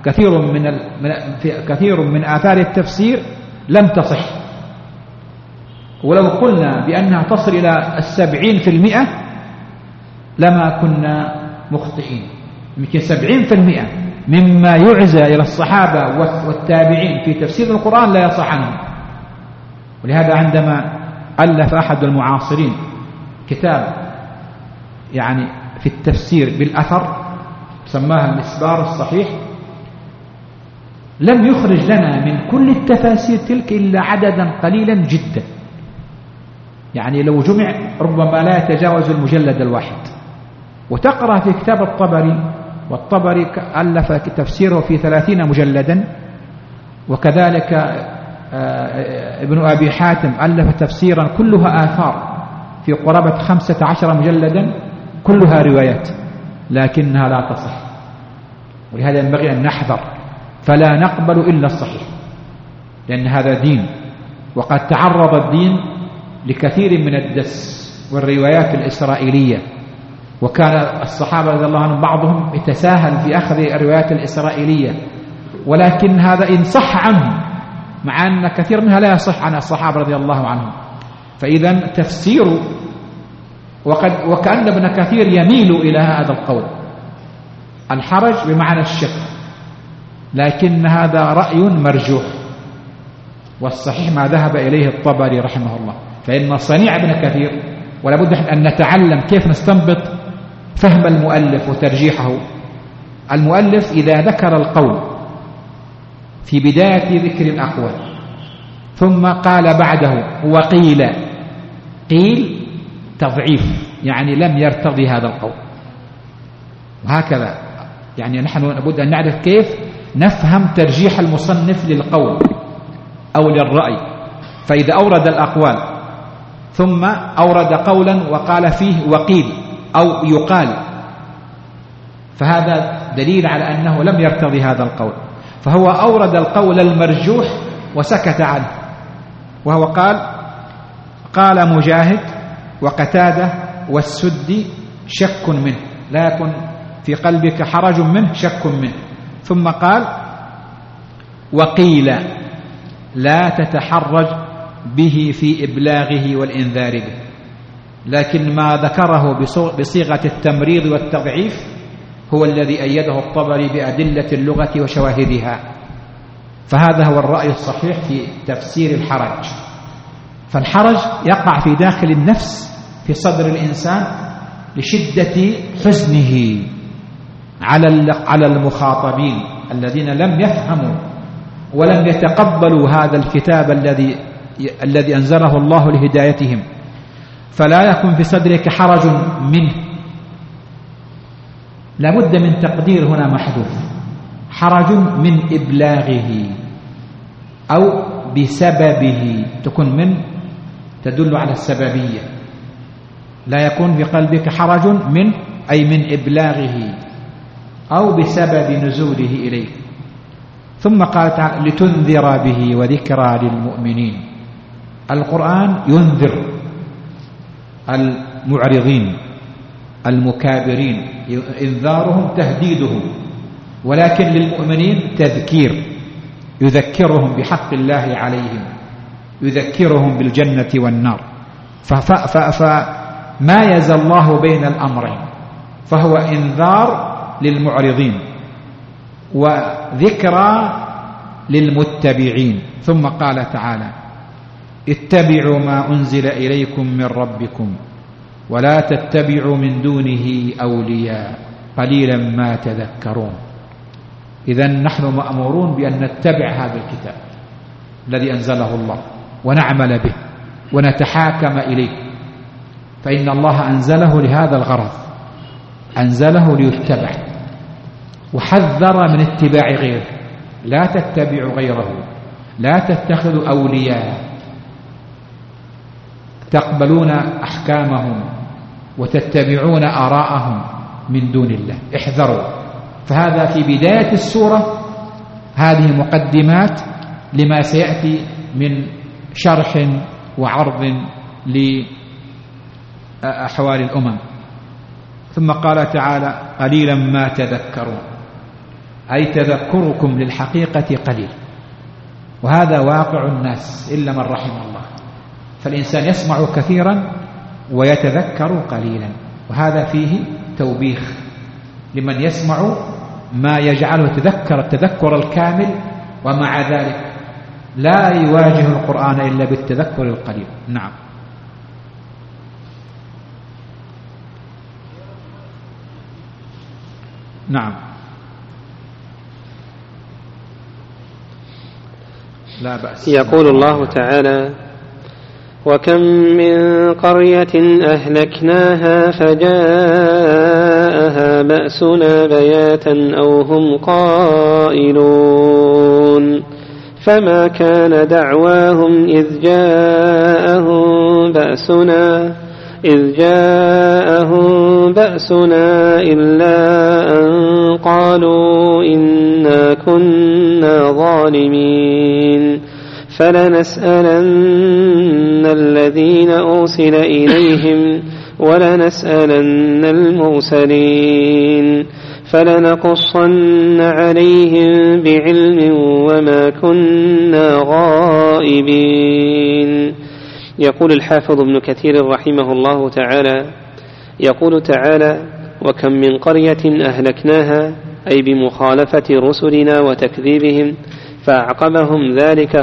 كثير من آثار التفسير لم تصح، ولو قلنا بأنها تصل إلى 70% لما كنا مخطئين. يمكن 70% مما يعزى إلى الصحابة والتابعين في تفسير القرآن لا يصح عنهم. ولهذا عندما ألف أحد المعاصرين كتاب يعني في التفسير بالأثر سماها المسبار الصحيح، لم يخرج لنا من كل التفاسير تلك إلا عددا قليلا جدا، يعني لو جمع ربما لا يتجاوز المجلد الواحد. وتقرأ في كتاب الطبري، والطبري ألف تفسيره في 30 مجلدا، وكذلك ابن أبي حاتم ألف تفسيرا كلها آثار في قرابة 15 مجلدا كلها روايات، لكنها لا تصح. ولهذا ينبغي أن نحذر، فلا نقبل إلا الصحيح، لأن هذا دين، وقد تعرض الدين لكثير من الدس والروايات الإسرائيلية، وكان الصحابة رضي الله عنهم بعضهم يتساهل في أخذ الروايات الإسرائيلية ولكن هذا إن صح عنه، مع أن كثير منها لا يصح عن الصحابة رضي الله عنهم. فإذا تفسير وكأن ابن كثير يميل إلى هذا القول، الحرج بمعنى الشك، لكن هذا رأي مرجوح، والصحيح ما ذهب إليه الطبري رحمه الله. فإن صنيع ابن كثير، ولا بد أن نتعلم كيف نستنبط فهم المؤلف وترجيحه. المؤلف إذا ذكر القول في بداية ذكر الأقوال ثم قال بعده وقيل، قيل تضعيف، يعني لم يرتضي هذا القول، وهكذا. يعني نحن لابد أن نعرف كيف نفهم ترجيح المصنف للقول أو للرأي. فإذا أورد الأقوال ثم أورد قولا وقال فيه وقيل أو يقال، فهذا دليل على أنه لم يرتضي هذا القول، فهو أورد القول المرجوح وسكت عنه، وهو قال مجاهد وقتادة والسدي شك منه، لا يكن في قلبك حرج منه، شك منه. ثم قال وقيل لا تتحرج به في إبلاغه والإنذار به، لكن ما ذكره بصيغة التمريض والتضعيف هو الذي أيده الطبري بأدلة اللغة وشواهدها. فهذا هو الرأي الصحيح في تفسير الحرج. فالحرج يقع في داخل النفس في صدر الإنسان لشدة حزنه على المخاطبين الذين لم يفهموا ولم يتقبلوا هذا الكتاب الذي أنزله الله لهدايتهم. فلا يكن في صدرك حرج منه، لابد من تقدير هنا محذوف، حرج من إبلاغه أو بسببه، تكون من تدل على السببية. لا يكون في قلبك حرج من أي من إبلاغه أو بسبب نزوله إليك. ثم قال تعالى لتنذر به وذكرى للمؤمنين. القرآن ينذر المعرضين المكابرين، إنذارهم تهديدهم، ولكن للمؤمنين تذكير، يذكرهم بحق الله عليهم، يذكرهم بالجنة والنار. فمايز الله بين الأمرين، فهو إنذار للمعرضين وذكرى للمتبعين. ثم قال تعالى اتبعوا ما أنزل إليكم من ربكم ولا تتبعوا من دونه أولياء قليلا ما تذكرون. إذن نحن مأمورون بأن نتبع هذا الكتاب الذي أنزله الله ونعمل به ونتحاكم إليه، فإن الله أنزله لهذا الغرض، أنزله ليتبع، وحذر من اتباع غيره. لا تتبعوا غيره، لا تتخذوا أولياء تقبلون أحكامهم وتتبعون آراءهم من دون الله، احذروا. فهذا في بداية السورة، هذه مقدمات لما سيأتي من شرح وعرض لأحوال الأمم. ثم قال تعالى قليلا ما تذكرون، أي تذكركم للحقيقة قليل، وهذا واقع الناس إلا من رحم الله. فالإنسان يسمع كثيرا ويتذكر قليلا، وهذا فيه توبيخ لمن يسمع ما يجعله يتذكر التذكر الكامل، ومع ذلك لا يواجه القرآن إلا بالتذكر القليل. نعم. نعم، لا بأس. يقول الله تعالى وكم من قرية أهلكناها فجاءها بأسنا بياتا أو هم قائلون فما كان دعواهم إذ جاءهم بأسنا إلا أن قالوا إنا كنا ظالمين فلنسألن الذين أرسل إليهم ولنسألن المرسلين فلنقصن عليهم بعلم وما كنا غائبين. يقول الحافظ ابن كثير رحمه الله تعالى: يقول تعالى: وكم من قرية أهلكناها، أي بمخالفة رسلنا وتكذيبهم، فأعقبهم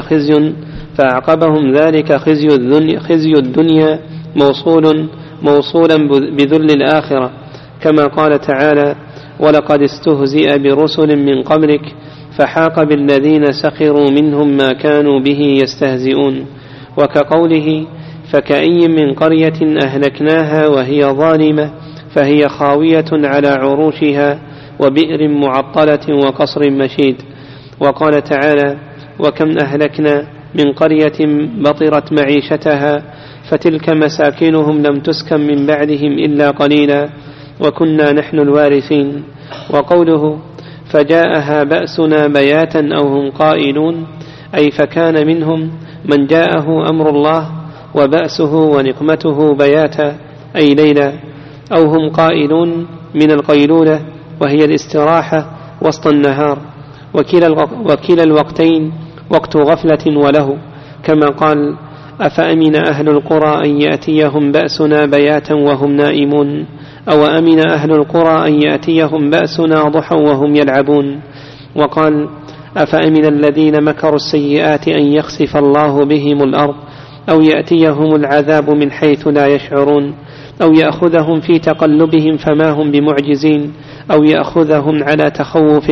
ذلك خزي الدنيا موصولا بذل الآخرة، كما قال تعالى: ولقد استهزئ برسل من قبلك فحاق بالذين سخروا منهم ما كانوا به يستهزئون. وكقوله: فكأي من قرية أهلكناها وهي ظالمة فهي خاوية على عروشها وبئر معطلة وقصر مشيد. وقال تعالى: وكم أهلكنا من قرية بطرت معيشتها فتلك مساكنهم لم تسكن من بعدهم إلا قليلا وكنا نحن الوارثين. وقوله: فجاءها بأسنا بياتا أو هم قائلون، أي فكان منهم من جاءه أمر الله وبأسه ونقمته بياتا أي ليلا، أو هم قائلون من القيلولة وهي الاستراحة وسط النهار، وكلا الوقتين وقت غفلة وله، كما قال: أفأمن أهل القرى أن يأتيهم بأسنا بياتا وهم نائمون، أو أمن أهل القرى أن يأتيهم بأسنا ضحى وهم يلعبون. وقال: أفأمن الذين مكروا السيئات أن يخسف الله بهم الأرض أو يأتيهم العذاب من حيث لا يشعرون، أو يأخذهم في تقلبهم فما هم بمعجزين، أو يأخذهم على تخوف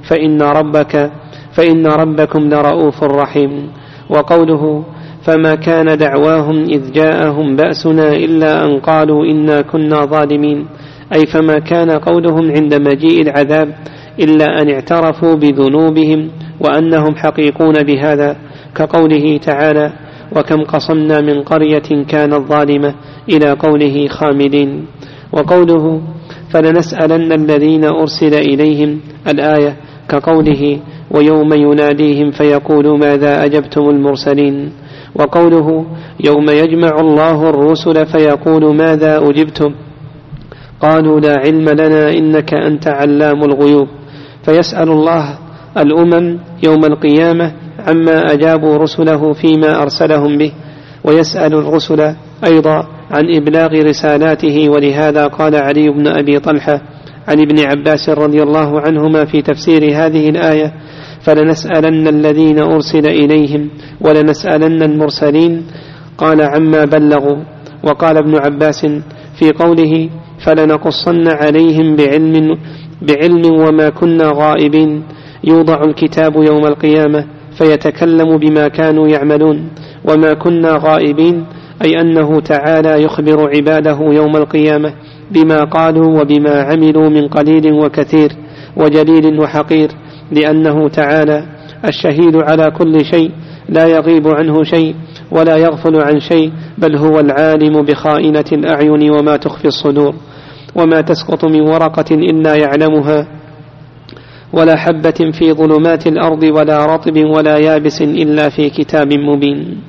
فإن ربكم لرؤوف رحيم. وقوله: فما كان دعواهم إذ جاءهم بأسنا إلا أن قالوا إنا كنا ظالمين، أي فما كان قولهم عند مجيء العذاب إلا أن اعترفوا بذنوبهم وأنهم حقيقون بهذا، كقوله تعالى: وكم قصمنا من قرية كانت ظالمة، إلى قوله خامدين. وقوله: فلنسألن الذين أرسل إليهم، الآية، كقوله: ويوم يناديهم فيقول ماذا أجبتم المرسلين. وقوله: يوم يجمع الله الرسل فيقول ماذا أجبتم، قالوا لا علم لنا إنك أنت علام الغيوب. فيسأل الله الأمم يوم القيامة عما أجابوا رسله فيما أرسلهم به، ويسأل الرسل أيضا عن إبلاغ رسالاته. ولهذا قال علي بن أبي طلحة عن ابن عباس رضي الله عنهما في تفسير هذه الآية: فلنسألن الذين أرسل إليهم ولنسألن المرسلين، قال عما بلغوا. وقال ابن عباس في قوله: فلنقصن عليهم بعلم وما كنا غائبين، يوضع الكتاب يوم القيامة فيتكلم بما كانوا يعملون، وما كنا غائبين أي أنه تعالى يخبر عباده يوم القيامة بما قالوا وبما عملوا من قليل وكثير وجليل وحقير، لأنه تعالى الشهيد على كل شيء، لا يغيب عنه شيء ولا يغفل عن شيء، بل هو العالم بخائنة الأعين وما تخفي الصدور. وما تسقط من ورقة إلا يعلمها، ولا حبة في ظلمات الأرض ولا رطب ولا يابس إلا في كتاب مبين.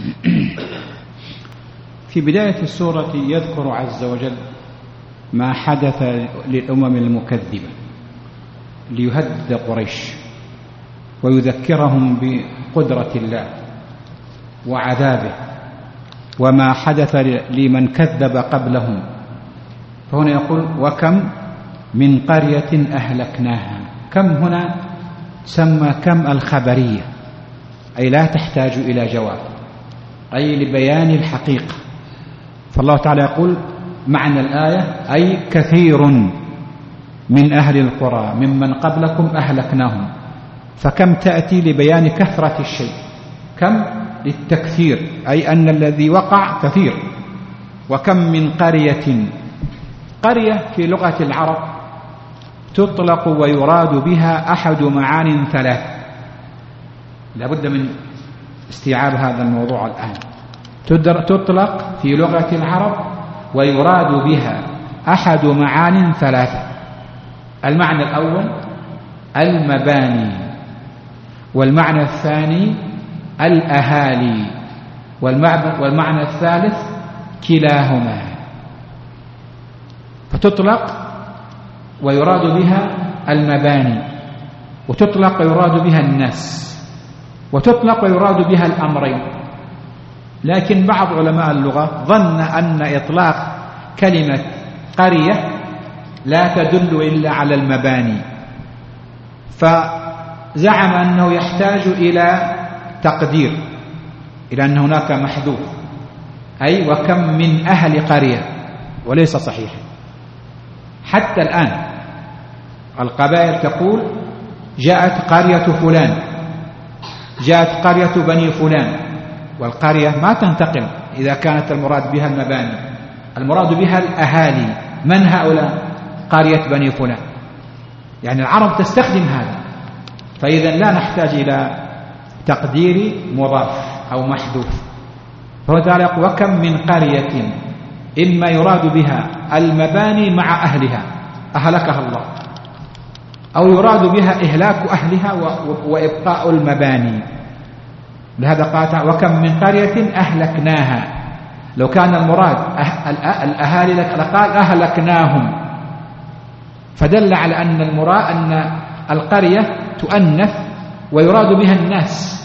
في بداية السورة يذكر عز وجل ما حدث للأمم المكذبة ليهدد قريش ويذكرهم بقدرة الله وعذابه وما حدث لمن كذب قبلهم. فهنا يقول: وكم من قرية أهلكناها. كم هنا سمى كم الخبرية، أي لا تحتاج إلى جواب، أي لبيان الحقيقة. فالله تعالى يقول معنى الآية: أي كثير من أهل القرى ممن قبلكم أهلكناهم. فكم تأتي لبيان كثرة الشيء، كم للتكثير، أي أن الذي وقع كثير. وكم من قرية. قرية في لغة العرب تطلق ويراد بها أحد معان ثلاث، لابد من استيعاب هذا الموضوع الآن. تطلق في لغة العرب ويراد بها أحد معان ثلاثة. المعنى الأول المباني، والمعنى الثاني الأهالي، والمعنى الثالث كلاهما. فتطلق ويراد بها المباني، وتطلق ويراد بها الناس، وتطلق ويراد بها الأمرين. لكن بعض علماء اللغة ظن أن إطلاق كلمة قرية لا تدل إلا على المباني، فزعم أنه يحتاج إلى تقدير، إلى أن هناك محذوف، أي وكم من أهل قرية، وليس صحيحا. حتى الآن القبائل تقول جاءت قرية فلان، جاءت قرية بني فلان، والقرية ما تنتقل إذا كانت المراد بها المباني، المراد بها الأهالي. من هؤلاء؟ قرية بني فلان. يعني العرب تستخدم هذا، فإذا لا نحتاج إلى تقدير مضاف أو محذوف. فهو تعالى يقول وكم من قرية، إما يراد بها المباني مع أهلها أهلكها الله، أو يراد بها إهلاك أهلها وإبقاء المباني. لهذا قال تعالى وكم من قرية أهلكناها. لو كان المراد الأهالي لقال أهلكناهم، فدل على أن المراد أن القرية تؤنث ويراد بها الناس،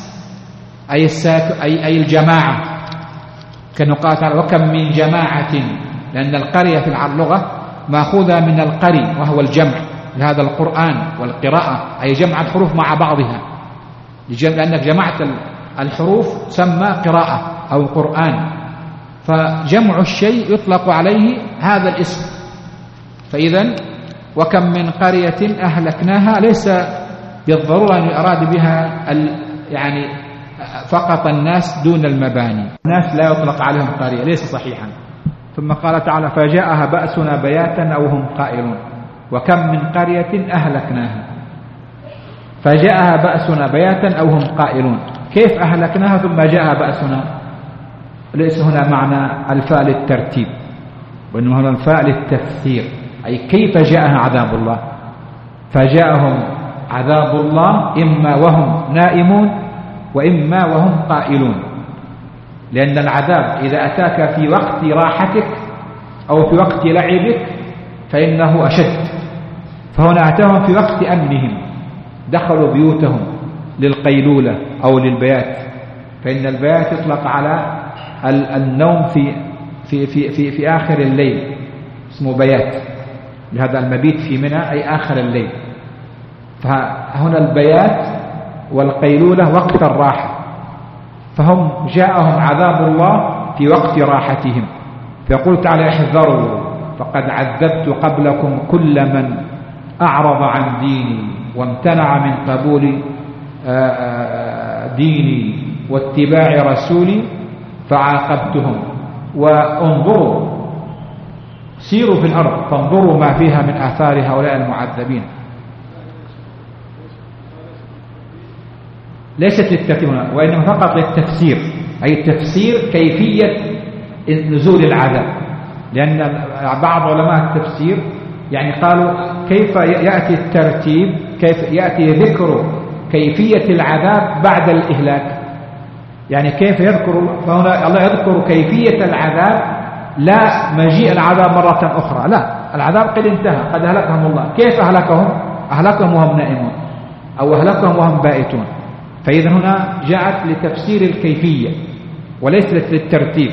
أي الجماعة، كما قال تعالى وكم من جماعة، لأن القرية في اللغة مأخوذة من القري وهو الجمع. لهذا القرآن والقراءة أي جمع الحروف مع بعضها، لأنك جمعت الحروف تسمى قراءة أو قرآن، فجمع الشيء يطلق عليه هذا الاسم. فإذا وكم من قرية أهلكناها ليس بالضرورة أن يراد بها يعني فقط الناس دون المباني. الناس لا يطلق عليهم قرية، ليس صحيحا. ثم قال تعالى فجاءها بأسنا بياتا أو هم قائلون. وكم من قرية أهلكناها، فجاءها بأسنا بياتا أو هم قائلون. كيف أهلكناها ثم جاءها بأسنا؟ ليس هنا معنى الفاء للترتيب، وإنما هنا الفاء للتفسير، أي كيف جاءها عذاب الله. فجاءهم عذاب الله إما وهم نائمون وإما وهم قائلون، لأن العذاب إذا أتاك في وقت راحتك أو في وقت لعبك فإنه أشد. فهنا أتاهم في وقت أمنهم، دخلوا بيوتهم للقيلولة أو للبيات، فإن البيات يطلق على النوم في آخر الليل، اسمه بيات. لهذا المبيت في منى أي آخر الليل. فهنا البيات والقيلولة وقت الراحة، فهم جاءهم عذاب الله في وقت راحتهم. فيقول تعالى احذروا فقد عذبت قبلكم كل من أعرض عن ديني وامتنع من قبول ديني واتباع رسولي فعاقبتهم. وانظروا سيروا في الأرض فانظروا ما فيها من آثار هؤلاء المعذبين. ليست للترتيب هنا، وإنما فقط للتفسير، أي تفسير كيفية نزول العذاب. لأن بعض علماء التفسير يعني قالوا كيف يأتي الترتيب، كيف يأتي ذكر كيفية العذاب بعد الإهلاك، يعني كيف يذكر. فهنا الله يذكر كيفية العذاب لا مجيء العذاب مرة أخرى، لا، العذاب قد انتهى، قد أهلكهم الله. كيف أهلكهم؟ أهلكهم وهم نائمون أو أهلكهم وهم بائتون. فإذا هنا جاءت لتفسير الكيفية وليست للترتيب.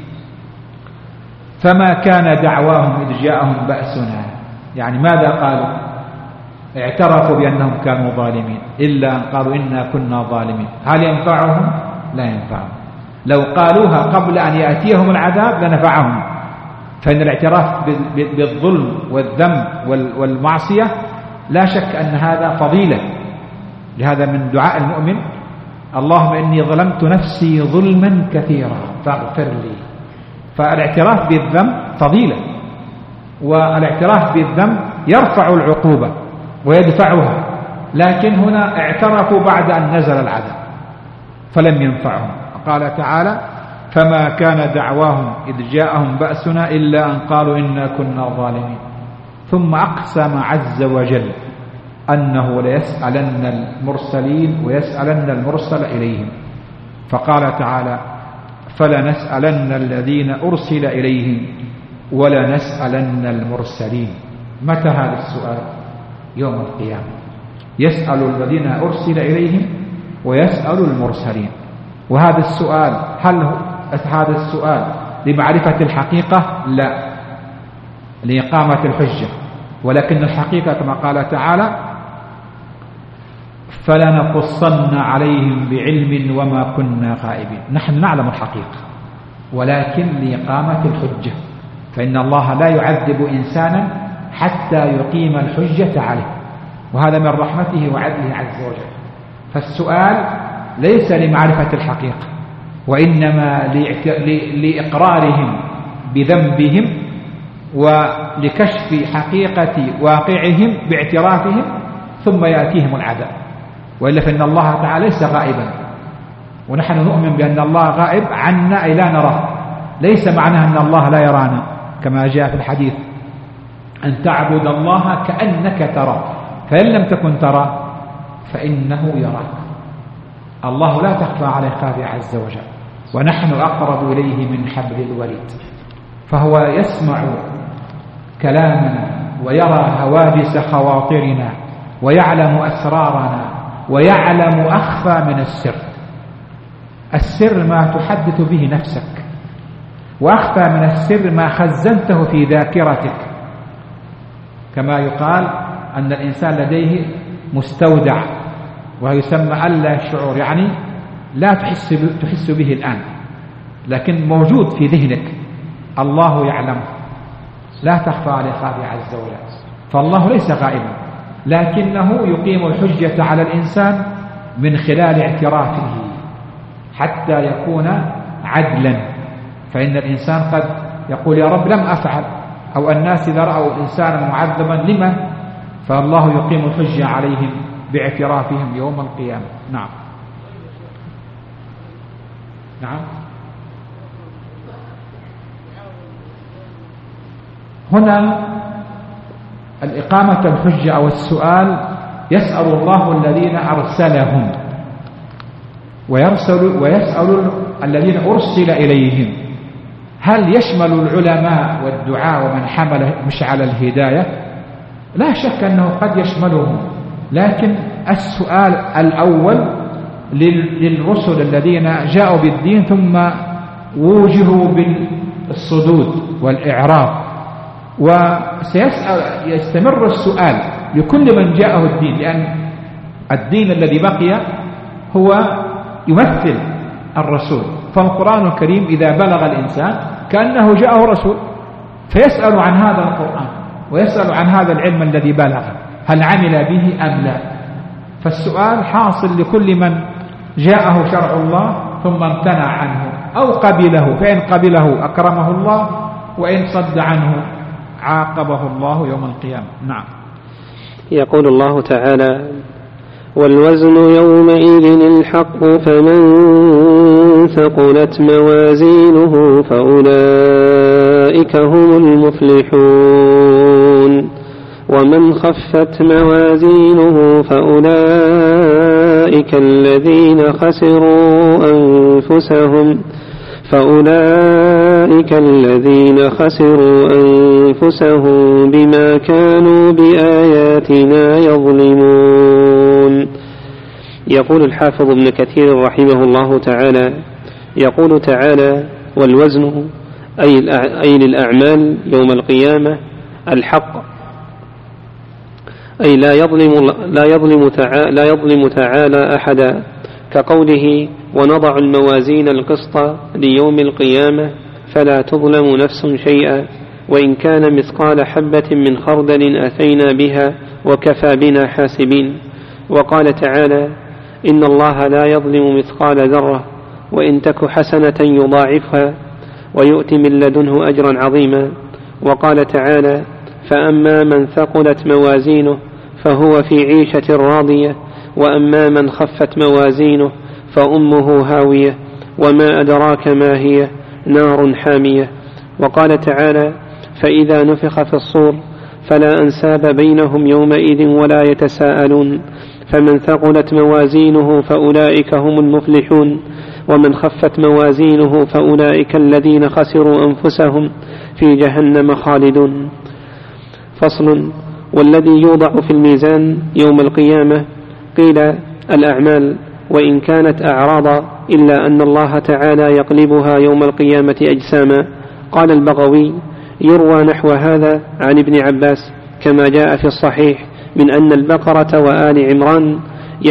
فما كان دعواهم إذ جاءهم بأسنا، يعني ماذا قالوا؟ اعترفوا بأنهم كانوا ظالمين، إلا أن قالوا إنا كنا ظالمين. هل ينفعهم؟ لا ينفعهم. لو قالوها قبل أن يأتيهم العذاب لنفعهم، فإن الاعتراف بالظلم والذنب والمعصية لا شك أن هذا فضيلة. لهذا من دعاء المؤمن اللهم إني ظلمت نفسي ظلما كثيرا فاغفر لي. فالاعتراف بالذنب فضيلة، والاعتراف بالذنب يرفع العقوبة ويدفعها. لكن هنا اعترفوا بعد أن نزل العذاب فلم ينفعهم. قال تعالى فما كان دعواهم إذ جاءهم بأسنا إلا أن قالوا إنا كنا ظالمين. ثم أقسم عز وجل أنه ليسألن المرسلين ويسألن المرسل إليهم. فقال تعالى فلنسألن الذين أرسل إليهم ولنسألن المرسلين. متى هذا السؤال؟ يوم القيامة. يسأل الذين أرسل إليهم ويسأل المرسلين. وهذا السؤال هل هذا السؤال لمعرفة الحقيقة؟ لا، لإقامة الحجة. ولكن الحقيقة كما قال تعالى: فلنقصن عليهم بعلم وما كنا غائبين. نحن نعلم الحقيقة ولكن لإقامة الحجة، فإن الله لا يعذب إنسانا حتى يقيم الحجة عليه، وهذا من رحمته وعدله عز وجل. فالسؤال ليس لمعرفة الحقيقة، وإنما لإقرارهم بذنبهم ولكشف حقيقة واقعهم باعترافهم، ثم يأتيهم العذاب. وإلا فإن الله تعالى ليس غائبا، ونحن نؤمن بأن الله غائب عنا أي لا نراه. ليس معناه أن الله لا يرانا، كما جاء في الحديث: أن تعبد الله كأنك تراه، فإن لم تكن تراه فإنه يراك. الله لا تخفى عليه خافية عز وجل، ونحن أقرب إليه من حبل الوريد. فهو يسمع كلامنا ويرى هواجس خواطرنا ويعلم أسرارنا ويعلم أخفى من السر. السر ما تحدث به نفسك، وأخفى من السر ما خزنته في ذاكرتك. كما يقال أن الإنسان لديه مستودع، ويسمى ألا الشعور، يعني لا تحس به الآن لكن موجود في ذهنك. الله يعلم، لا تخفى عليه خافية عز وجل. فالله ليس غائبا، لكنه يقيم الحجة على الإنسان من خلال اعترافه حتى يكون عدلا. فإن الإنسان قد يقول: يا رب لم أفعل، أو الناس إذا رأوا إنسانا معذبا لما؟ فالله يقيم الحجة عليهم باعترافهم يوم القيامة. نعم. هنا الإقامة الحجة أو السؤال يسأل الله الذين أرسلهم ويسأل الذين أرسل إليهم. هل يشمل العلماء والدعاء ومن حمل مشعل الهداية؟ لا شك أنه قد يشملهم، لكن السؤال الأول للرسل الذين جاءوا بالدين ثم ووجهوا بالصدود والإعراض، وسيستمر السؤال لكل من جاءه الدين، لأن الدين الذي بقي هو يمثل الرسول. فالقرآن الكريم إذا بلغ الإنسان كأنه جاءه رسول، فيسأل عن هذا القرآن ويسأل عن هذا العلم الذي بلغ، هل عمل به أم لا؟ فالسؤال حاصل لكل من جاءه شرع الله ثم امتنع عنه أو قبله، فإن قبله أكرمه الله، وإن صد عنه عاقبه الله يوم القيامة. نعم. يقول الله تعالى: والوزن يومئذ الحق، فمن ثقلت موازينه فأولئك هم المفلحون، ومن خفت موازينه فأولئك الذين خسروا أنفسهم بما كانوا بآياتنا يظلمون. يقول الحافظ ابن كثير رحمه الله تعالى: يقول تعالى: والوزن أي للأعمال يوم القيامة الحق، أي لا يظلم تعالى أحدا، كقوله: ونضع الموازين القسط ليوم القيامة فلا تظلم نفس شيئا وإن كان مثقال حبة من خردل أتينا بها وكفى بنا حاسبين. وقال تعالى: إن الله لا يظلم مثقال ذرة وإن تك حسنة يضاعفها ويؤتي من لدنه أجرا عظيما. وقال تعالى: فأما من ثقلت موازينه فهو في عيشة راضية وأما من خفت موازينه فأمه هاوية وما أدراك ما هي، نار حامية. وقال تعالى: فإذا نفخ في الصور فلا أنساب بينهم يومئذ ولا يتساءلون، فمن ثقلت موازينه فأولئك هم المفلحون، ومن خفت موازينه فأولئك الذين خسروا أنفسهم في جهنم خالدون. فصل. والذي يوضع في الميزان يوم القيامة قيل الأعمال وإن كانت أعراضا إلا أن الله تعالى يقلبها يوم القيامة أجساما. قال البغوي يروى نحو هذا عن ابن عباس كما جاء في الصحيح من أن البقرة وآل عمران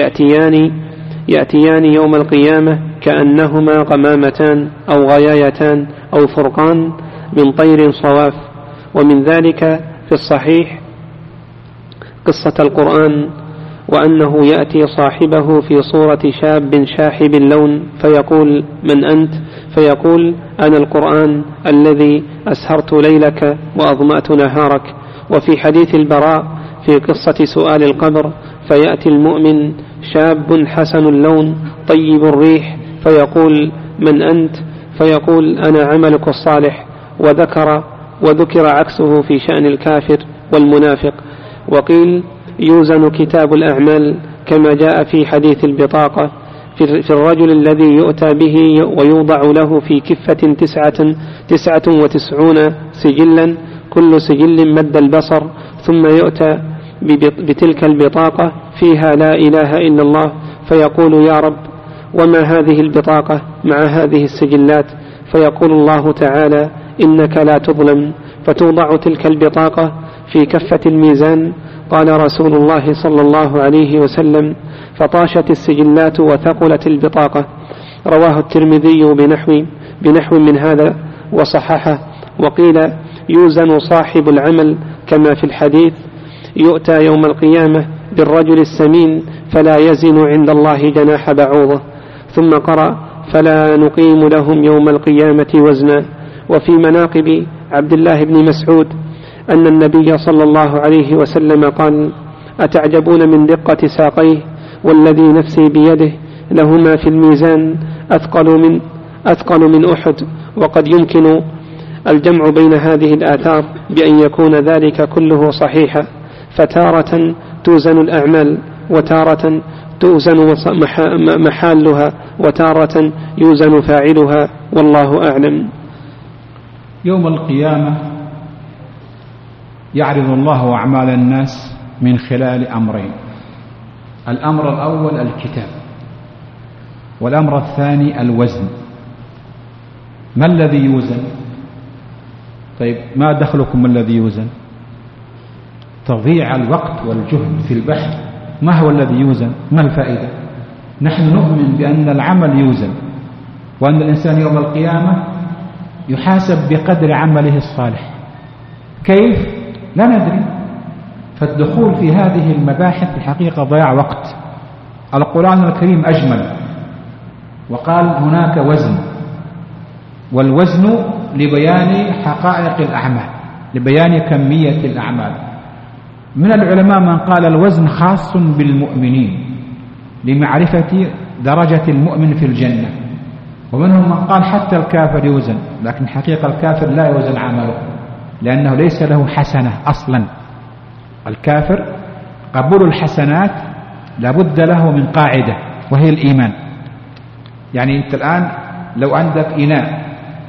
يأتيان يوم القيامة كأنهما غمامتان أو غيايتان أو فرقان من طير صواف. ومن ذلك في الصحيح قصة القرآن وأنه يأتي صاحبه في صورة شاب شاحب اللون فيقول من أنت؟ فيقول أنا القرآن الذي أسهرت ليلك وأظمأت نهارك. وفي حديث البراء في قصة سؤال القبر فيأتي المؤمن شاب حسن اللون طيب الريح فيقول من أنت؟ فيقول أنا عملك الصالح. وذكر عكسه في شأن الكافر والمنافق. وقيل يوزن كتاب الأعمال كما جاء في حديث البطاقة في الرجل الذي يؤتى به ويوضع له في كفة 99 سجلا كل سجل مد البصر ثم يؤتى بتلك البطاقة فيها لا إله إلا الله فيقول يا رب وما هذه البطاقة مع هذه السجلات؟ فيقول الله تعالى إنك لا تظلم. فتوضع تلك البطاقة في كفة الميزان. قال رسول الله صلى الله عليه وسلم فطاشت السجلات وثقلت البطاقة. رواه الترمذي بنحو من هذا وصححه. وقيل يوزن صاحب العمل كما في الحديث يؤتى يوم القيامة بالرجل السمين فلا يزن عند الله جناح بعوضة. ثم قرأ فلا نقيم لهم يوم القيامة وزنا. وفي مناقب عبد الله بن مسعود أن النبي صلى الله عليه وسلم قال أتعجبون من دقة ساقيه والذي نفسي بيده لهما في الميزان أثقل من أحد. وقد يمكن الجمع بين هذه الآثار بأن يكون ذلك كله صحيحا. فتارة توزن الأعمال وتارة توزن محالها وتارة يوزن فاعلها والله أعلم. يوم القيامة يعرض الله أعمال الناس من خلال أمرين. الأمر الأول الكتاب والأمر الثاني الوزن. ما الذي يوزن؟ طيب ما دخلكم الذي يوزن؟ تضيع الوقت والجهد في البحث. ما هو الذي يوزن؟ ما الفائدة؟ نحن نؤمن بأن العمل يوزن وأن الإنسان يوم القيامة يحاسب بقدر عمله الصالح. كيف؟ لا ندري. فالدخول في هذه المباحث الحقيقة ضياع وقت. القرآن الكريم أجمل وقال هناك وزن، والوزن لبيان حقائق الأعمال، لبيان كمية الأعمال. من العلماء من قال الوزن خاص بالمؤمنين لمعرفة درجة المؤمن في الجنة، ومنهم من قال حتى الكافر يوزن، لكن حقيقة الكافر لا يوزن عمله لأنه ليس له حسنة أصلا. الكافر قبول الحسنات لابد له من قاعدة وهي الإيمان. يعني أنت الآن لو عندك إناء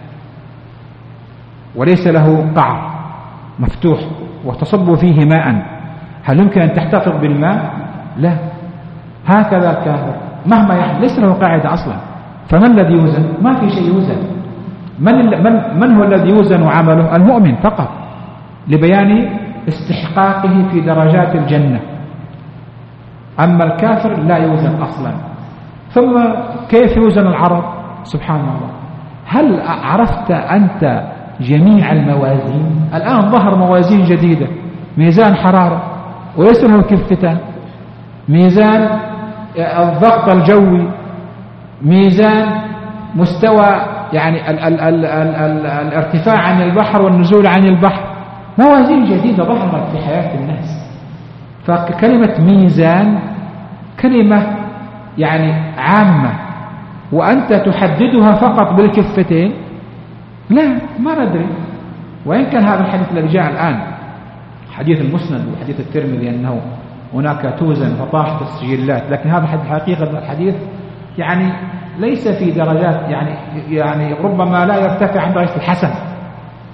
وليس له قعر مفتوح وتصب فيه ماء، هل يمكن أن تحتفظ بالماء؟ لا. هكذا الكافر مهما يحدث ليس له قاعدة أصلا. فما الذي يوزن؟ ما في شيء يوزن. من هو الذي يوزن عمله؟ المؤمن فقط، لبيان استحقاقه في درجات الجنة. أما الكافر لا يوزن أصلا. ثم كيف يوزن العرض؟ سبحان الله. هل عرفت أنت جميع الموازين؟ الآن ظهر موازين جديدة، ميزان حرارة وليس له كفتان، ميزان الضغط الجوي، ميزان مستوى يعني الارتفاع عن البحر والنزول عن البحر. موازين جديدة ظهرت في حياة الناس. فكلمة ميزان كلمة يعني عامة، وأنت تحددها فقط بالكفتين؟ لا، ما ندري. وإن كان هذا الحديث الذي جاء الآن حديث المسند وحديث الترمذي أنه هناك توزن فطاشت السجلات، لكن هذا حقيقة الحديث يعني ليس في درجات، يعني ربما لا يرتفع عن درجة الحسن،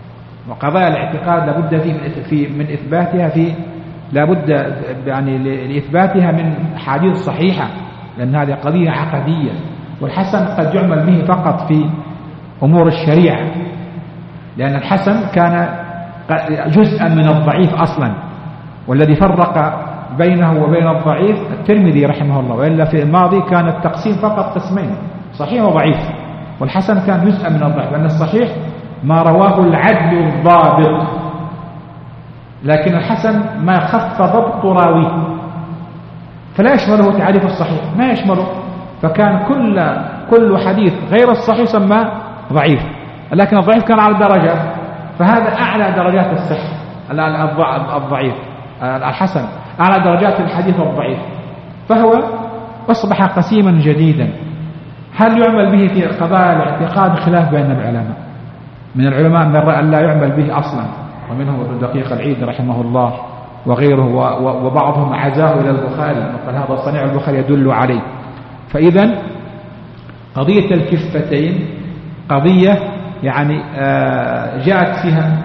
وقضايا الاعتقاد لابد من إثباتها لابد يعني لإثباتها من أحاديث صحيحة، لأن هذه قضية عقدية. والحسن قد يعمل به فقط في أمور الشريعة، لأن الحسن كان جزءا من الضعيف أصلا، والذي فرق بينه وبين الضعيف الترمذي رحمه الله، وإلا في الماضي كان التقسيم فقط قسمين، صحيح وضعيف، والحسن كان جزءا من الضعيف، لأن الصحيح ما رواه العدل الضابط، لكن الحسن ما خف ضبط راويه، فلا يشمله تعريف الصحيح، ما يشمله، فكان كل حديث غير الصحيح سمى ضعيف، لكن الضعيف كان على درجات، فهذا أعلى درجات الصحة الضعيف، الحسن أعلى درجات الحديث الضعيف، فهو أصبح قسيما جديدا. هل يعمل به في قضايا الاعتقاد؟ خلاف بين العلماء، من العلماء من رأى لا يعمل به أصلا، ومنهم ابن دقيق العيد رحمه الله وغيره، وبعضهم عزاه إلى البخاري وقال هذا صنيع البخاري يدل عليه. فإذا قضية الكفتين قضية يعني جاءت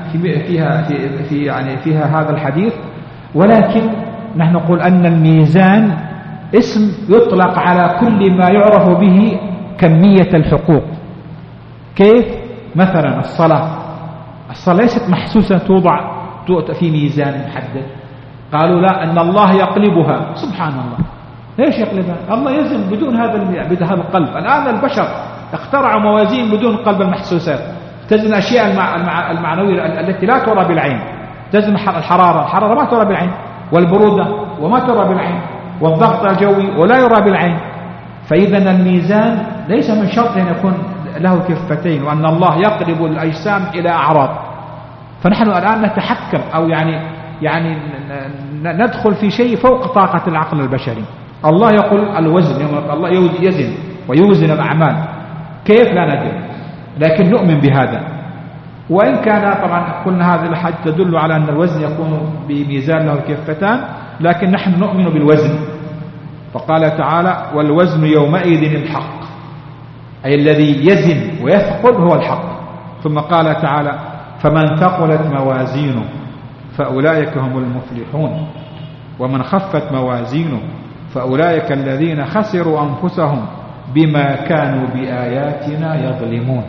فيها هذا الحديث، ولكن نحن نقول أن الميزان اسم يطلق على كل ما يعرف به كمية الحقوق. كيف؟ مثلا الصلاة ليست محسوسة توضع في ميزان محدد، قالوا لا، أن الله يقلبها، سبحان الله، ليش يقلبها؟ الله يزن بدون هذا القلب. الآن البشر اخترعوا موازين بدون قلب المحسوسات، تزن الأشياء المعنوية التي لا ترى بالعين، تزن الحرارة ما ترى بالعين، والبرودة وما ترى بالعين، والضغط الجوي ولا يرى بالعين. فإذا الميزان ليس من شرط أن يكون له كفتين، وأن الله يقلب الأجسام إلى أعراض. فنحن الآن نتحكم أو يعني ندخل في شيء فوق طاقة العقل البشري. الله يقول الوزن، الله يزن ويوزن الأعمال، كيف لا ندري، لكن نؤمن بهذا. وإن كان طبعا قلنا هذه الحاجة تدل على أن الوزن يكون بميزان له كفتان، لكن نحن نؤمن بالوزن. فقال تعالى والوزن يومئذ الحق، أي الذي يزن ويثقل هو الحق. ثم قال تعالى فمن ثقلت موازينه فأولئك هم المفلحون، ومن خفت موازينه فأولئك الذين خسروا أنفسهم بما كانوا بآياتنا يظلمون.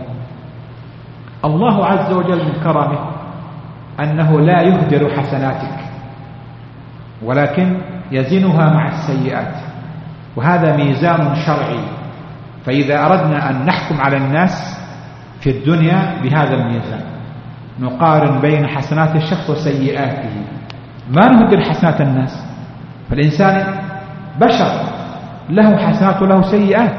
الله عز وجل من كرمه أنه لا يهدر حسناتك، ولكن يزنها مع السيئات، وهذا ميزان شرعي. فإذا أردنا أن نحكم على الناس في الدنيا بهذا الميزان، نقارن بين حسنات الشخص وسيئاته، ما نهدر حسنات الناس، فالإنسان بشر له حسنات وله سيئات،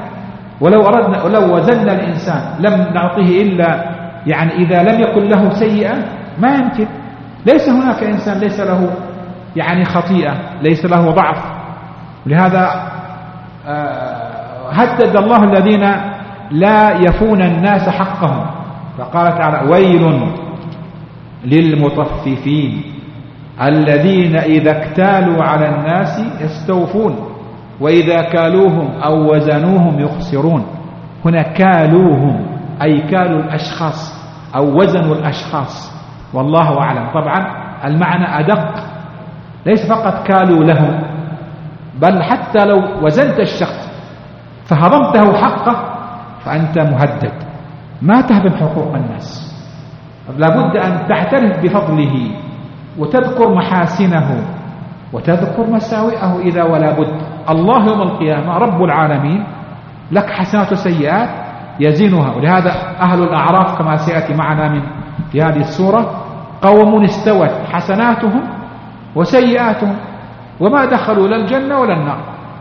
ولو وزننا الإنسان لم نعطيه إلا يعني إذا لم يكن له سيئة ما يمكن. ليس هناك إنسان ليس له يعني خطيئة، ليس له ضعف. لهذا هدد الله الذين لا يفون الناس حقهم، فقال تعالى ويل للمطففين الذين إذا اكتالوا على الناس يستوفون وإذا كالوهم أو وزنوهم يخسرون. هنا كالوهم أي كالوا الأشخاص أو وزنوا الأشخاص، والله أعلم. طبعا المعنى أدق، ليس فقط كالوا لهم، بل حتى لو وزنت الشخص فهضمته حقه فأنت مهدد، ما تهضم حقوق الناس. لابد أن تعترف بفضله وتذكر محاسنه وتذكر مساوئه إذا ولا بد. الله يوم القيامة رب العالمين لك حسنات وسيئات يزنها. ولهذا أهل الأعراف كما سيأتي معنا في هذه السورة قوم استوت حسناتهم وسيئاتهم وما دخلوا لا الجنة ولا النار،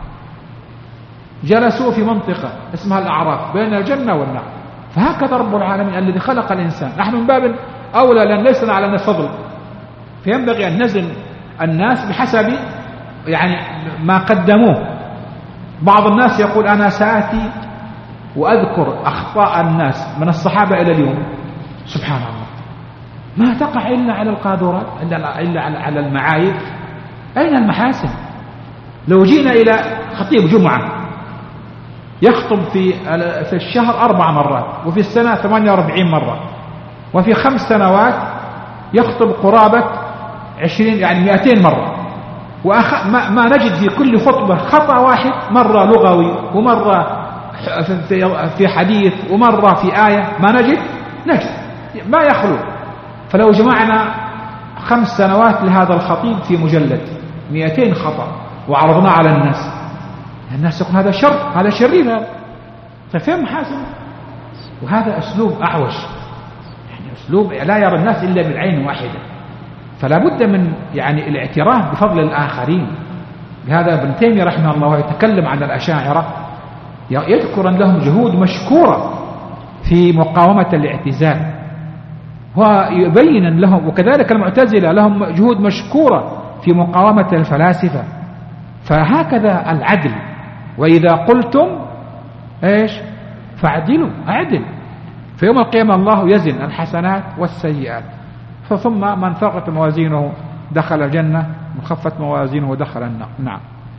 جلسوا في منطقة اسمها الأعراف بين الجنة والنار. فهكذا رب العالمين الذي خلق الإنسان، نحن من باب أولى لأن ليس على الناس فضل، فينبغي أن نزن الناس بحسب يعني ما قدموه. بعض الناس يقول أنا سآتي وأذكر أخطاء الناس من الصحابة إلى اليوم، سبحان الله، ما تقع إلا على القاذورات، إلا على المعايب. أين المحاسن؟ لو جينا إلى خطيب جمعة يخطب في الشهر 4 مرات، وفي السنة 48 مرة، وفي 5 سنوات يخطب قرابة 20 يعني 200 مرة، ما نجد في كل خطبة خطأ واحد، مرة لغوي ومرة في حديث ومرة في آية، ما نجد ما يخلو. فلو جمعنا 5 سنوات لهذا الخطيب في مجلد 200 خطأ وعرضنا على الناس يقول هذا شر، هذا شرير، هذا ففهم حاسم. وهذا أسلوب أعوج، يعني أسلوب لا يرى الناس إلا بالعين واحدة. فلا بد من يعني الاعتراف بفضل الآخرين. لهذا ابن تيمية رحمه الله يتكلم عن الأشاعرة، يذكر أن لهم جهود مشكورة في مقاومة الاعتزال، ويبين لهم، وكذلك المعتزلة لهم جهود مشكورة في مقاومة الفلاسفة. فهكذا العدل، وإذا قلتم إيش فاعدلوا، أعدل. في يوم القيامة الله يزن الحسنات والسيئات، ثم من ثقلت موازينه دخل الجنة، من خفت موازينه دخل النار. نعم.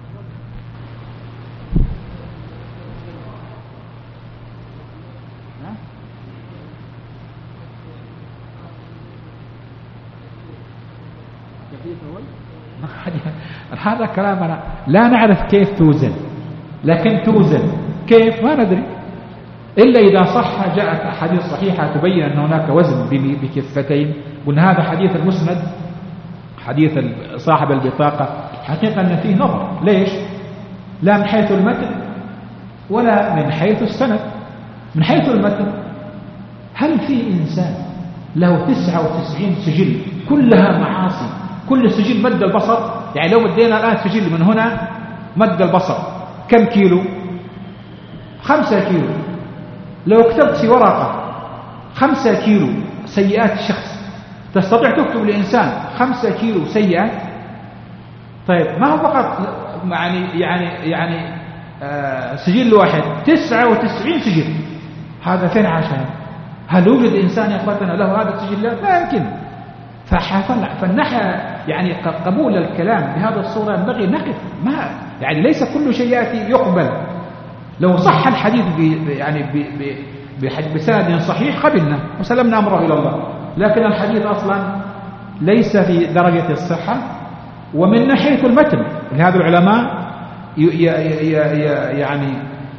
هذا كلامنا لا نعرف كيف توزن، لكن توزن كيف ما ندري، إلا إذا صح. جاءت أحاديث صحيحة تبين أن هناك وزن بكفتين. قلنا هذا حديث المسند، حديث صاحب البطاقة، حقيقة أن فيه نظر. ليش؟ لا من حيث المتن ولا من حيث السند. من حيث المتن، هل في إنسان له 99 سجل كلها معاصي، كل سجل مد البصر؟ يعني لو مدينا الآن سجل من هنا مد البصر كم كيلو؟ 5 كيلو. لو كتبت في ورقة 5 كيلو سيئات الشخص، تستطيع تكتب لإنسان 5 كيلو سيئات؟ طيب ما هو فقط يعني سجل واحد، 99 سجل، هذا فين عاشان؟ هل يوجد إنسان يقبلنا له هذا السجلات؟ لا يمكن. فالنحى يعني قبول الكلام بهذا الصورة ينبغي نقف، ما يعني ليس كل شيء يأتي يقبل. لو صح الحديث بسند صحيح قبلنا وسلمنا أمره إلى الله، لكن الحديث أصلا ليس في درجة الصحة. ومن ناحية المتن، لهذا العلماء يعني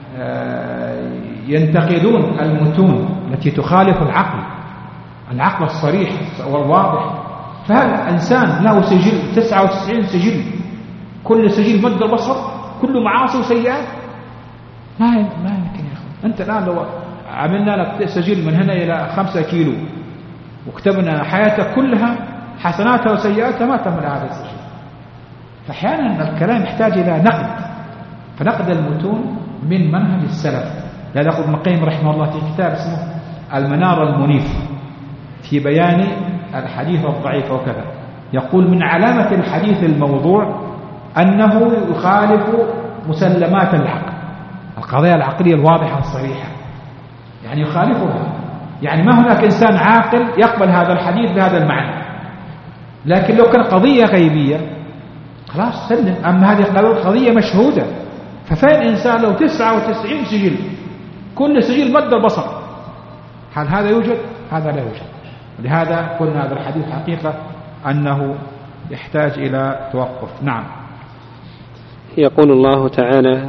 ينتقدون المتون التي تخالف العقل الصريح والواضح. فهذا إنسان له سجل 99 سجل، كل سجل مد البصر، كل معاصي وسيئات، ما يمكن يا أخي. أنت الآن لو عملنا لك سجل من هنا إلى 5 كيلو وكتبنا حياتك كلها حسناتها وسيئاتها، ما تملأ هذا السجل. فأحيانا الكلام يحتاج إلى نقد، فنقد المتون من منهج السلف. لذا يقول ابن القيم رحمه الله في كتاب اسمه المنار المنيف في بيان الحديث الضعيف وكذا، يقول من علامة الحديث الموضوع أنه يخالف مسلمات العقل، القضايا العقلية الواضحة الصريحة، يعني يخالفها. يعني ما هناك إنسان عاقل يقبل هذا الحديث بهذا المعنى. لكن لو كان قضية غيبية خلاص سلم، أما هذه قضية مشهودة. ففين إنسان له 99 سجل، كل سجل مد البصر، هل هذا يوجد؟ هذا لا يوجد. لهذا قلنا هذا الحديث حقيقة أنه يحتاج إلى توقف. نعم. يقول الله تعالى: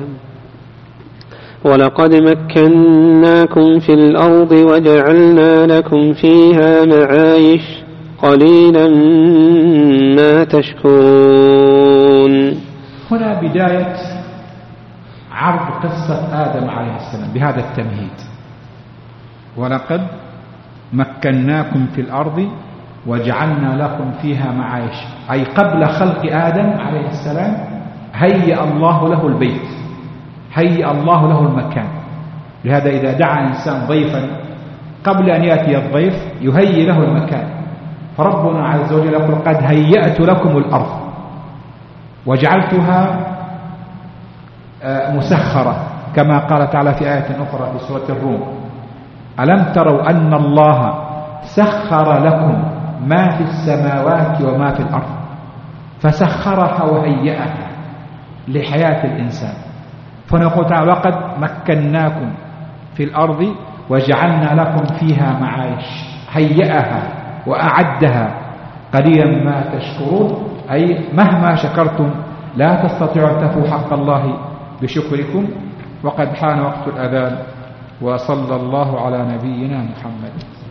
ولقد مكناكم في الأرض وجعلنا لكم فيها معايش قليلا ما تشكرون. هنا بداية عرض قصة آدم عليه السلام بهذا التمهيد: ولقد مكناكم في الأرض وجعلنا لكم فيها معايش، أي قبل خلق آدم عليه السلام هيأ الله له البيت، هيأ الله له المكان. لهذا إذا دعا إنسان ضيفا قبل أن يأتي الضيف يهيئ له المكان. فربنا عز وجل يقول: قد هيأت لكم الأرض وجعلتها مسخرة، كما قال تعالى في آية أخرى في سورة الروم: ألم تروا أن الله سخر لكم ما في السماوات وما في الأرض، فسخرها وهيئها لحياة الإنسان. فنقول تعالى: وقد مكناكم في الأرض وجعلنا لكم فيها معايش، هيئها وأعدها قليلا ما تشكرون، أي مهما شكرتم لا تستطيعوا أن تفوا حق الله بشكركم. وقد حان وقت الأذان، وصلى الله على نبينا محمد.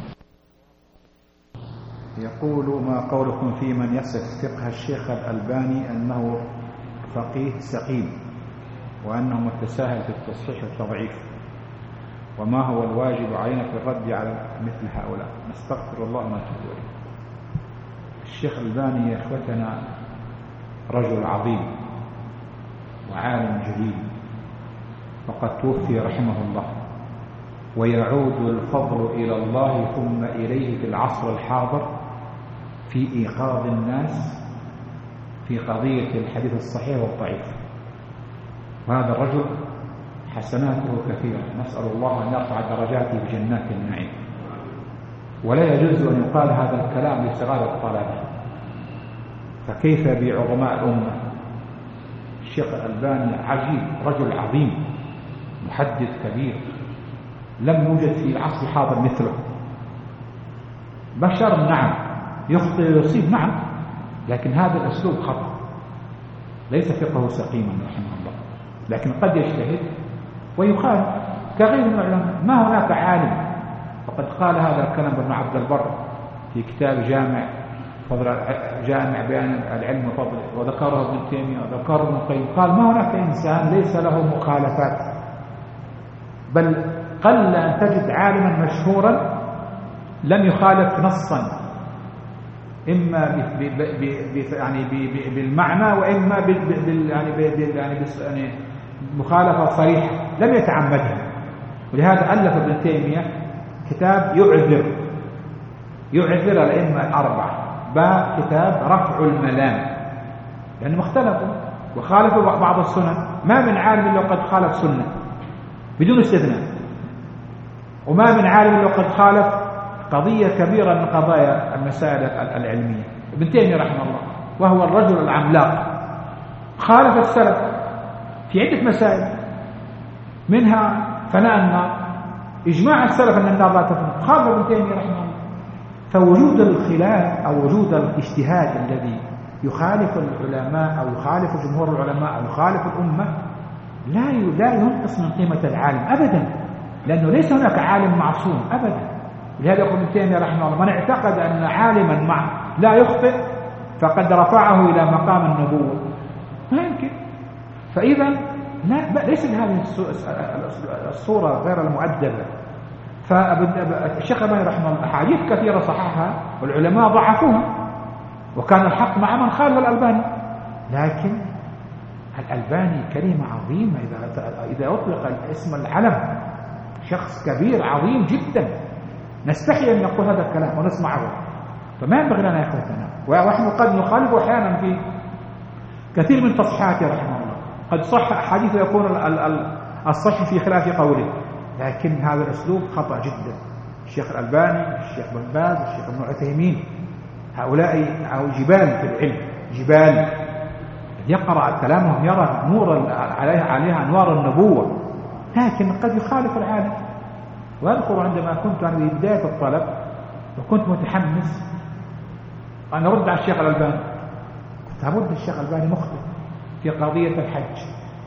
يقول: ما قولكم في من يصف فقه الشيخ الألباني أنه فقيه سقيم وأنه متساهل في التصحيح والتضعيف، وما هو الواجب علينا في الرد على مثل هؤلاء؟ نستغفر الله ونتوب إليه. الشيخ الألباني يا إخوتنا رجل عظيم وعالم جليل، وقد توفي رحمه الله، ويعود الفضل إلى الله ثم إليه في العصر الحاضر في إيقاظ الناس في قضية الحديث الصحيح والضعيف. وهذا الرجل حسناته كثيرة، نسأل الله أن يرفع درجاته بجنات النعيم. ولا يجوز أن يقال هذا الكلام لصغار الطلبة، فكيف بعظماء الأمة؟ الشيخ الألباني عجيب، رجل عظيم، محدث كبير، لم يوجد في العصر الحاضر مثله. بشر نعم، يخطئ ويصيب نعم، لكن هذا الأسلوب خطأ، ليس فقهه سقيما رحمه الله، لكن قد يجتهد ويخالف كغير من العلماء. ما هناك عالم، وقد قال هذا الكلام ابن عبد البر في كتاب جامع بيان العلم وفضله، وذكره ابن تيمية وذكره ابن القيم، قال: ما هناك إنسان ليس له مخالفات، بل قل أن تجد عالما مشهورا لم يخالف نصا، إما بالمعنى وإما يعني مخالفة صريحة لم يتعمدها. ولهذا ألف ابن تيمية كتاب يعذر الأئمة الأربعة، كتاب رفع الملام، لأنهم اختلفوا وخالفوا بعض السنن. ما من عالم إلا وقد خالف سنة بدون استثناء، وما من عالم إلا وقد خالف قضية كبيرة من قضايا المسائل العلمية. ابن تيمية رحمه الله وهو الرجل العملاق خالف السلف في عدة مسائل، منها فناء النار، إجماع السلف أن النار لا تفنى، خالف ابن تيمية رحمه الله. فوجود الخلاف أو وجود الاجتهاد الذي يخالف العلماء أو يخالف جمهور العلماء أو يخالف الأمة لا ينقص من قيمة العالم أبدا، لأنه ليس هناك عالم معصوم أبدا. لهذا يقول ابن تيمية رحمه الله: من اعتقد أن عالما لا يخطئ فقد رفعه إلى مقام النبوة. ما يمكن. فإذا ليس بهذه الصورة غير المؤدبة. فالشيخ الألباني رحمه الله أحاديث كثيرة صححها والعلماء ضعفوها، وكان الحق مع من خالف الألباني، لكن الألباني كلمة عظيمة إذا أطلق اسم العلم، شخص كبير عظيم جدا، نستحي أن نقول هذا الكلام ونسمعه. فما ينبغي لنا يا إخوتنا، ونحن قد نخالف أحيانا في كثير من تصحيحاته رحمه الله، قد صح أحاديث يكون الصحيح في خلاف قوله، لكن هذا الأسلوب خطأ جدا. الشيخ الألباني، الشيخ بن باز، الشيخ ابن عثيمين، هؤلاء جبال في العلم، جبال يقرأ كلامهم يرى نور عليها أنوار النبوة، لكن قد يخالف العالم. وأذكر عندما كنت أنا في بداية الطلب وكنت متحمس أن أرد على الشيخ الألباني، كنت أرد الشيخ الألباني مخطئ في قضية الحج،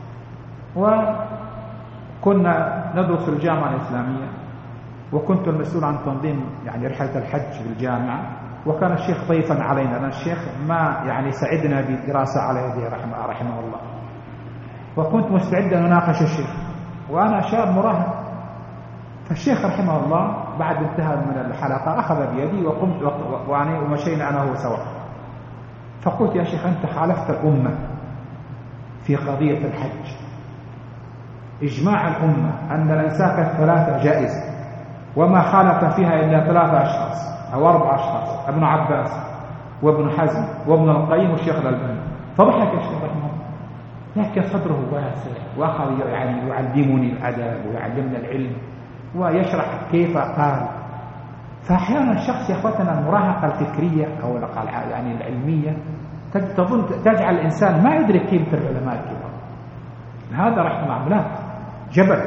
وكنا ندرس في الجامعة الإسلامية، وكنت المسؤول عن تنظيم يعني رحلة الحج في الجامعة، وكان الشيخ ضيفا علينا، لأن الشيخ ما يعني سعدنا بالدراسة على يده رحمه الله، وكنت مستعد أن أناقش الشيخ وأنا شاب مراهق. فالشيخ رحمه الله بعد انتهى من الحلقة أخذ بيدي وقمت ومشينا أنا وهو سوا، فقلت: يا شيخ أنت خالفت الأمة في قضية الحج، إجماع الأمة أن الأنساك الثلاثة جائزة، وما خالف فيها إلا 3 أشخاص أو 4 أشخاص، ابن عباس وابن حزم وابن القيم والشيخ الألباني. فضحك الشيخ رحمه الله، لكن صدره واسع، وأخذ يعني يعلمني الأدب ويعلمنا العلم ويشرح كيف قال. فأحيانا الشخص يا أخوتنا المراهقة الفكرية أو يعني العلمية تجعل الإنسان ما يدرك قيمة العلماء الكبار. هذا رحمه الله عملاق جبل،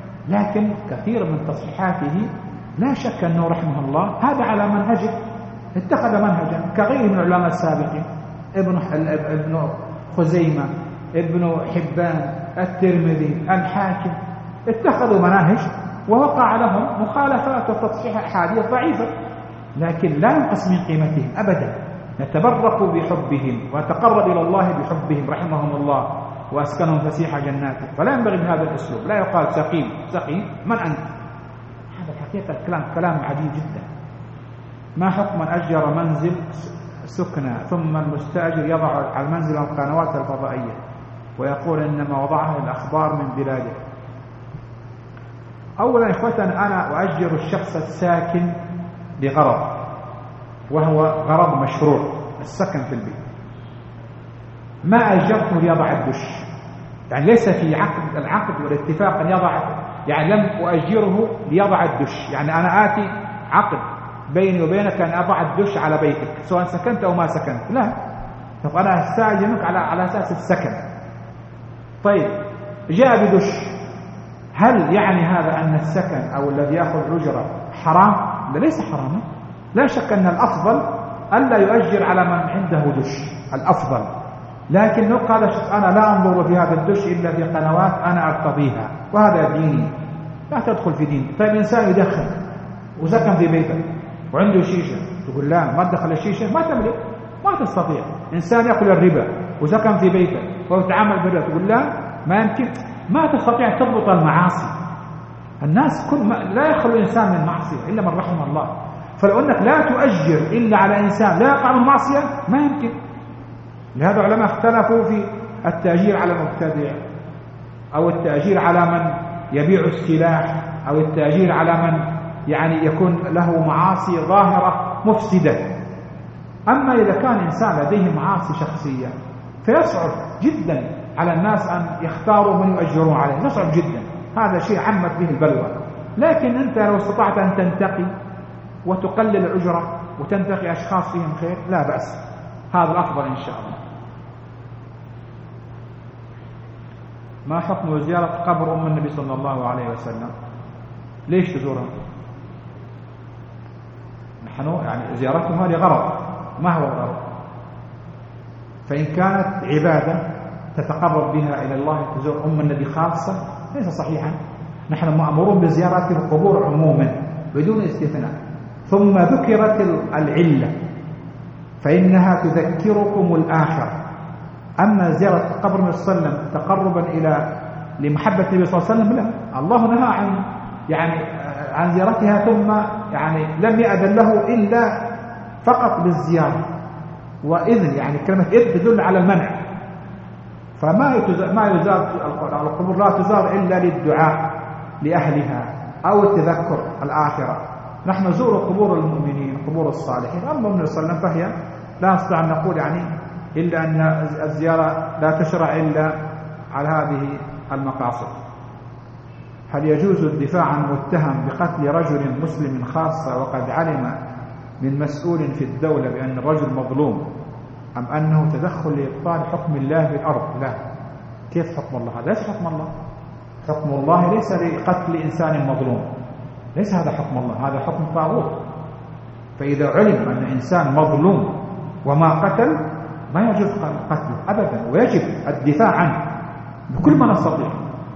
لكن كثير من تصحيحاته لا شك أنه رحمه الله هذا على منهجه، اتخذ منهجا كغيره من العلماء السابقين، ابن خزيمة، ابن حبان، الترمذي، الحاكم، اتخذوا مناهج ووقع لهم مخالفات وتصحيح أحاديث ضعيفة، لكن لا ينقص من قيمتهم أبدا. نتبرك بحبهم ونتقرب إلى الله بحبهم رحمهم الله وأسكنهم فسيح جناته. فلا ينبغي بهذا الأسلوب، لا يقال سقيم سقيم من أنت. هذا الحقيقة كلام عجيب جدا. ما حكم من أجر منزل سكنى ثم المستأجر يضع على المنزل القنوات الفضائية ويقول إنما وضعها للأخبار من بلاده؟ أولا إخوتنا، أنا أؤجر الشخص الساكن لغرض، وهو غرض مشروع، السكن في البيت. ما أجرته ليضع الدش، يعني ليس في العقد والاتفاق أن يضع، يعني لم أؤجره ليضع الدش، يعني أنا آتي عقد بيني وبينك أن أضع الدش على بيتك سواء سكنت أو ما سكنت، لا، طب أنا أستأجرك على أساس السكن. طيب جاء بدش، هل يعني هذا أن السكن أو الذي يأخذ الأجرة حرام؟ لا، ليس حراما. لا شك أن الأفضل ألا يؤجر على من عنده دش، الأفضل، لكن قال أنا لا أنظر في هذا الدش إلا في قنوات أنا أرتضيها وهذا ديني، لا تدخل في دين. طيب إنسان يدخن وسكن في بيته وعنده شيشة، تقول لا ما تدخل الشيشة، ما تملك، ما تستطيع. إنسان يأكل الربا وسكن في بيته ويتعامل بالربا، تقول لا ما يمكن، ما تستطيع تضبط المعاصي. الناس كل ما لا يخلو الإنسان من معصية إلا من رحم الله، فلو أنك لا تؤجر إلا على إنسان لا يقع من معصية ما يمكن. لهذا العلماء اختلفوا في التأجير على المبتدع، أو التأجير على من يبيع السلاح، أو التأجير على من يعني يكون له معاصي ظاهرة مفسدة. أما إذا كان إنسان لديه معاصي شخصية فيصعب جدا على الناس أن يختاروا من يؤجرون عليه، يصعب جدا، هذا شيء عمت به البلوى. لكن أنت لو استطعت أن تنتقي وتقلل الأجرة وتنتقي أشخاص فيهم خير لا بأس، هذا الأفضل إن شاء الله. ما حكم زيارة قبر أم النبي صلى الله عليه وسلم؟ ليش تزورها؟ نحن يعني زيارتها لغرض، ما هو الغرض؟ فإن كانت عبادة تتقرب بها إلى الله تزور أم النبي خاصة ليس صحيحا. نحن مأمورون بزيارة القبور عموما بدون استثناء، ثم ذكرت العلة فإنها تذكركم الآخرة. أما زيارة قبر النبي صلى الله عليه وسلم تقربا لمحبة النبي صلى الله عليه وسلم لا، الله نهى عن زيارتها، ثم يعني لم يأذن له إلا فقط بالزيارة، وإذن يعني كلمة إذن تدل على المنع. فما يزار القبور لا تزار إلا للدعاء لأهلها أو التذكر الآخرة. نحن نزور قبور المؤمنين، قبور الصالحين. أما النبي صلى الله عليه وسلم فهي لا نستطيع أن نقول يعني إلا أن الزيارة لا تشرع إلا على هذه المقاصد. هل يجوز الدفاع عن متهم بقتل رجل مسلم خاصة وقد علم من مسؤول في الدولة بأن الرجل مظلوم، أم أنه تدخل لإبطال حكم الله في الأرض؟ لا، كيف حكم الله؟ هذا ليس حكم الله. حكم الله ليس لقتل إنسان مظلوم، ليس هذا حكم الله، هذا حكم طاغوت. فإذا علم أن إنسان مظلوم وما قتل ما يجوز قتله أبدا، ويجب الدفاع عنه بكل ما نستطيع،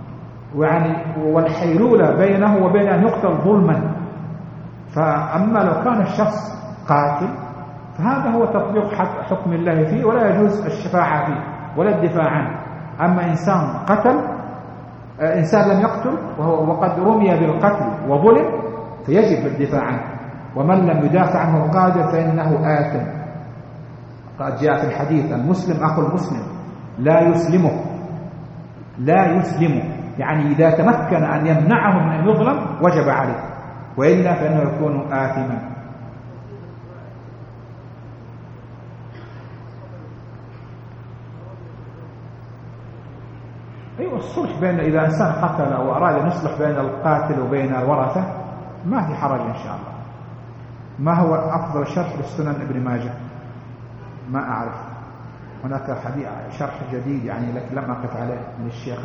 والحيلولة بينه وبين أن يقتل ظلما. فأما لو كان الشخص قاتل فهذا هو تطبيق حكم الله فيه، ولا يجوز الشفاعة فيه ولا الدفاع عنه. أما إنسان قتل، إنسان لم يقتل وقد رمي بالقتل وظلم فيجب الدفاع عنه، ومن لم يدافع عنه القادر فإنه آثم. قد جاء في الحديث المسلم أخو المسلم لا يسلمه، يعني إذا تمكن أن يمنعه من أن يظلم وجب عليه، وإلا فإنه يكون آثما. أيوة، الصلح بين إذا إنسان قتل وأراد أن يصلح بين القاتل وبين الورثة ما في حرج إن شاء الله. ما هو أفضل شرح للسنن ابن ماجه؟ ما أعرف، هناك حديث شرح جديد يعني لكن لم أقف عليه من الشيخ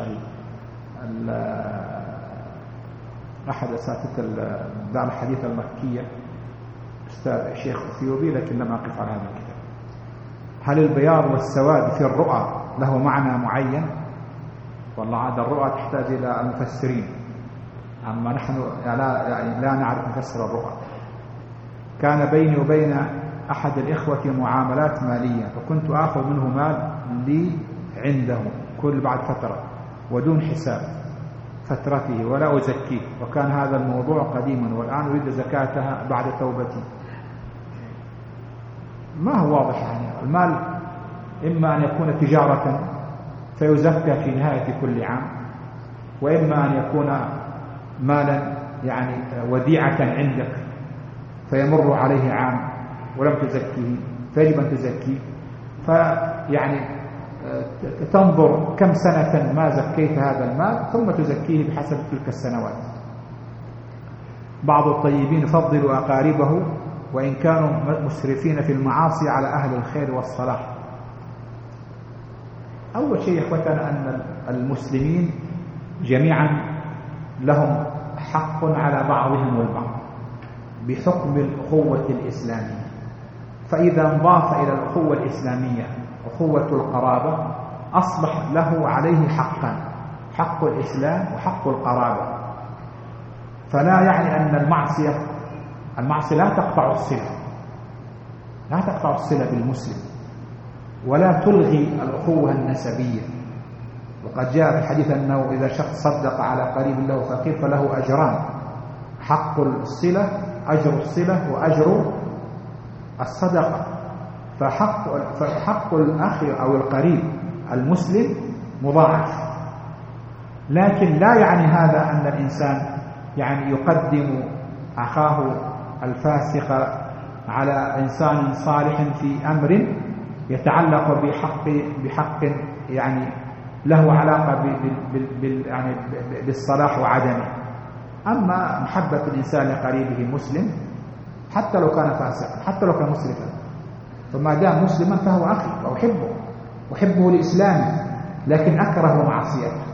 أحد أساتذة دار الحديث المكية أستاذ الشيخ الأثيوبي، لكن لم أقف على هذا الكتاب. هل البياض والسواد في الرؤى له معنى معين؟ والله هذا الرؤى تحتاج إلى المفسرين، أما نحن لا نعرف نفسر الرؤى. كان بيني وبين أحد الإخوة معاملات مالية، فكنت آخذ منه مال لي عنده كل بعد فترة ودون حساب فترته ولا أزكيه، وكان هذا الموضوع قديما، والآن أريد زكاتها بعد توبتي. ما هو واضح يعني المال إما أن يكون تجارة فيزكى في نهاية كل عام، وإما أن يكون مالا يعني وديعة عندك فيمر عليه عام ولم تزكيه فيجب أن تزكيه، فيعني تنظر كم سنة ما زكيت هذا المال ثم تزكيه بحسب تلك السنوات. بعض الطيبين يفضل أقاربه وإن كانوا مسرفين في المعاصي على أهل الخير والصلاح. أول شيء إخوتنا أن المسلمين جميعا لهم حق على بعضهم البعض بحكم الأخوة الإسلامية، فإذا انضاف إلى الأخوة الإسلامية أخوة القرابة أصبح له عليه حقان، حق الإسلام وحق القرابة. فلا يعني أن المعصية لا تقطع الصلة، لا تقطع الصلة بالمسلم ولا تلغي الأخوة النسبية. وقد جاء في الحديث أنه إذا شخص صدق على قريب له فقير فله أجران، حق الصلة أجر الصلة وأجر الصدقة. فحق الأخ أو القريب المسلم مضاعف، لكن لا يعني هذا أن الإنسان يعني يقدم أخاه الفاسق على إنسان صالح في أمر يتعلق بحق يعني له علاقة يعني بالصلاح وعدمه. أما محبة الإنسان لقريبه مسلم حتى لو كان فاسقا حتى لو كان مسرفا، فما دام مسلما فهو أخي وأحبه لإسلامه، لكن أكره معصيته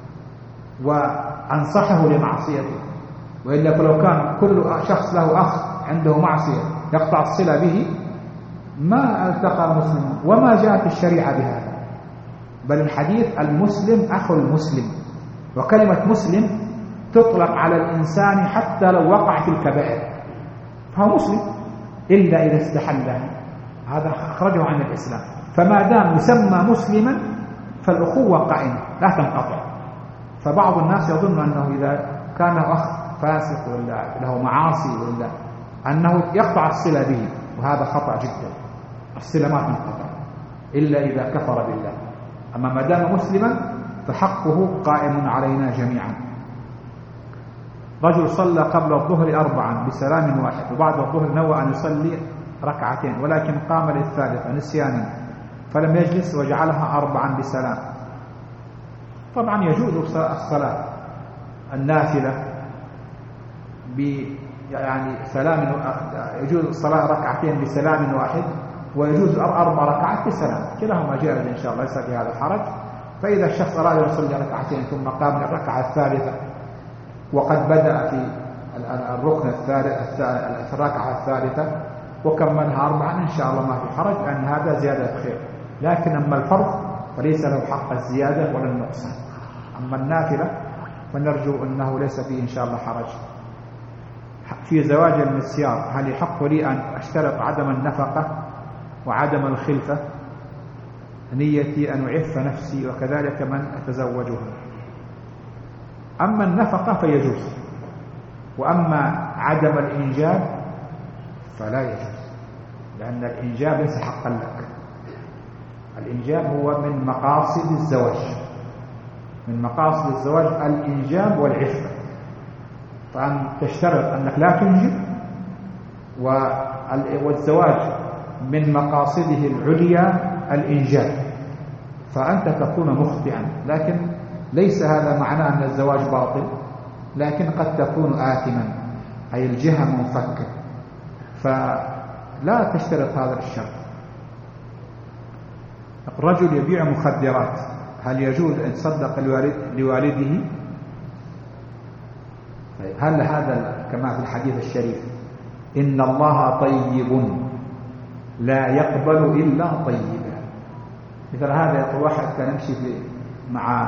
وأنصحه لمعصيته. وإلا فلو كان كل شخص له أخ عنده معصية يقطع الصلة به ما التقى المسلم، وما جاءت الشريعة بهذا. بل الحديث المسلم أخو المسلم، وكلمة مسلم تطلق على الإنسان حتى لو وقع في الكبائر فهو مسلم إلا إذا استحلها، هذا أخرجه عن الإسلام. فما دام يسمى مسلما فالأخوة قائمة لا تنقطع. فبعض الناس يظن أنه إذا كان أخ فاسق ولا له معاصي ولا أنه يقطع الصلة به، وهذا خطأ جدا. الصلة ما تنقطع إلا إذا كفر بالله. أما ما دام مسلما فحقه قائم علينا جميعا. رجل صلى قبل الظهر 4 بسلام واحد، وبعد الظهر نوى أن يصلي 2 ولكن قام للثالثة نسيانا فلم يجلس وجعلها 4 بسلام. طبعا يجوز الصلاة النافلة يعني سلام، يجوز الصلاة 2 بسلام واحد، ويجوز 4 ركعات بسلام، كلاهما جائز إن شاء الله ليس في هذا حرج. فإذا الشخص أراد أن يصلي 2 ثم قام للركعة الثالثة وقد بدأ في الركن الثالث في الركعة الثالثة وكملها 4 إن شاء الله ما في حرج، لأن هذا زيادة خير. لكن أما الفرض فليس له حق الزيادة ولا النقصان. أما النافلة فنرجو أنه ليس فيه إن شاء الله حرج. في زواج المسيار هل يحق لي أن أشترط عدم النفقة وعدم الخلفة؟ نيتي أن أعف نفسي وكذلك من أتزوجها. أما النفقة فيجوز، وأما عدم الإنجاب فلا يجوز، لأن الإنجاب ليس حقا لك. الإنجاب هو من مقاصد الزواج، من مقاصد الزواج الإنجاب والعفة. فأن تشترط أنك لا تنجب، والزواج من مقاصده العليا الإنجاب، فأنت تكون مخطئا. لكن ليس هذا معناه أن الزواج باطل، لكن قد تكون آثما، أي الجهة منفكة، فلا تشترط هذا الشرط. الرجل يبيع مخدرات هل يجوز أن يتصدق لوالده؟ هل هذا كما في الحديث الشريف إن الله طيب لا يقبل إلا طيبا. مثل هذا يقول واحد كان يمشي مع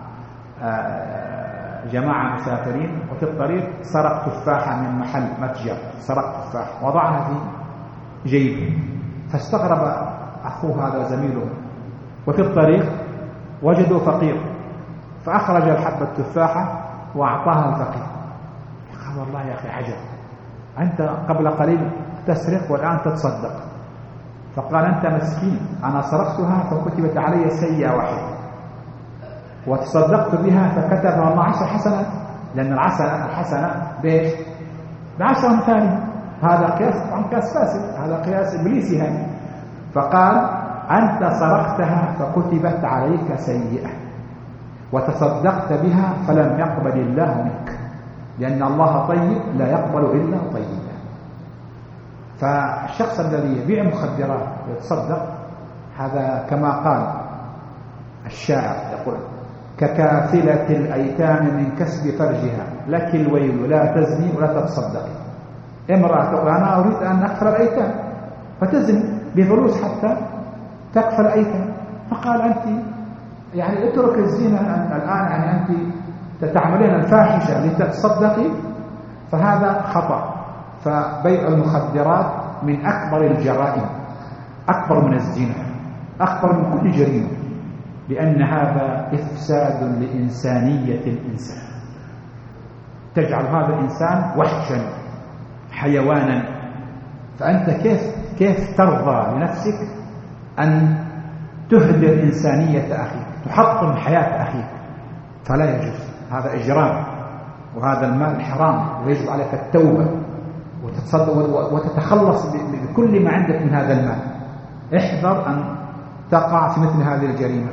جماعة مسافرين وفي الطريق سرق تفاحة من محل متجر، سرق تفاحة وضعها في جيبه، فاستغرب أخوه هذا زميله، وفي الطريق وجدوا فقير فأخرج الحبة التفاحة وأعطاها الفقير. قال والله يا أخي عجب، أنت قبل قليل تسرق والآن تتصدق. فقال أنت مسكين، أنا سرقتها فكتبت علي سيئة واحدة وتصدقت بها فكتبها الله 10 حسنات، لأن الحسنة بإيش؟ ب10 أمثالها. هذا قياس طبعا قياس فاسد، هذا قياس إبليسي هذا. فقال أنت سرقتها فكتبت عليك سيئة وتصدقت بها فلم يقبل الله منك، لأن الله طيب لا يقبل إلا طيبا. فالشخص الذي يبيع مخدرات ويتصدق هذا كما قال الشاعر يقول ككافلة الأيتام من كسب فرجها، لك الويل لا تزني ولا تتصدقي. امرأة تقول أنا أريد أن أكفل الأيتام فتزني بفلوس حتى تكفل الأيتام، فقال أنت يعني اترك الزنا الآن، يعني أنت تتعملين الفاحشة لتتصدقي، فهذا خطأ. فبيع المخدرات من أكبر الجرائم، أكبر من الزنا، أكبر من كل جريمة، لأن هذا إفساد لإنسانية الإنسان، تجعل هذا الإنسان وحشا حيوانا. فأنت كيف ترضى لنفسك أن تهدر إنسانية أخيك، تحطم حياة أخيك؟ فلا يجوز، هذا إجرام، وهذا المال حرام، ويجب عليك التوبة وتتخلص بكل ما عندك من هذا المال. احذر أن تقع في مثل هذه الجريمة.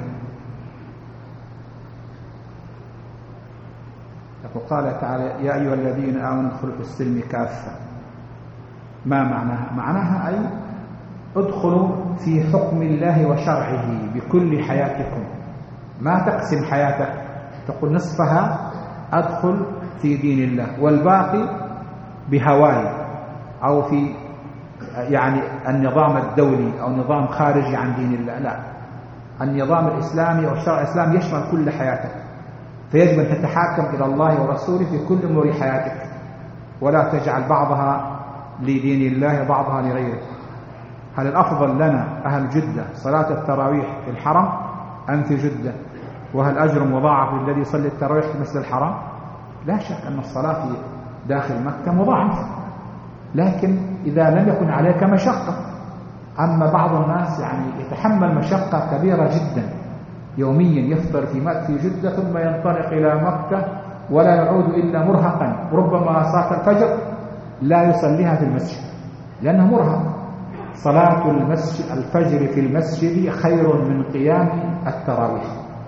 وقال تعالى يا أيها الذين آمنوا ادخلوا في السلم كافة. ما معناها؟ معناها أي ادخلوا في حكم الله وشرعه بكل حياتكم، ما تقسم حياتك تقول نصفها أدخل في دين الله والباقي بهواي أو في يعني النظام الدولي أو نظام خارجي عن دين الله. لا، النظام الإسلامي أو الشرع الإسلامي يشمل كل حياتك، فيجب أن تتحاكم إلى الله ورسوله في كل أمور حياتك، ولا تجعل بعضها لدين الله وبعضها لغيره. هل الأفضل لنا أهل جدة صلاة التراويح في الحرم أم في جدة؟ وهل أجر مضاعف للذي يصلي التراويح في مثل الحرم؟ لا شك أن الصلاة في داخل مكة مضاعفة، لكن إذا لم يكن عليك مشقة. أما بعض الناس يعني يتحمل مشقة كبيرة جدا، يوميا يفطر في جدة ثم ينطلق إلى مكة ولا يعود إلا مرهقا، وربما صلاة الفجر لا يصليها في المسجد لأنه مرهق. صلاة الفجر في المسجد خير من قيام التراويح.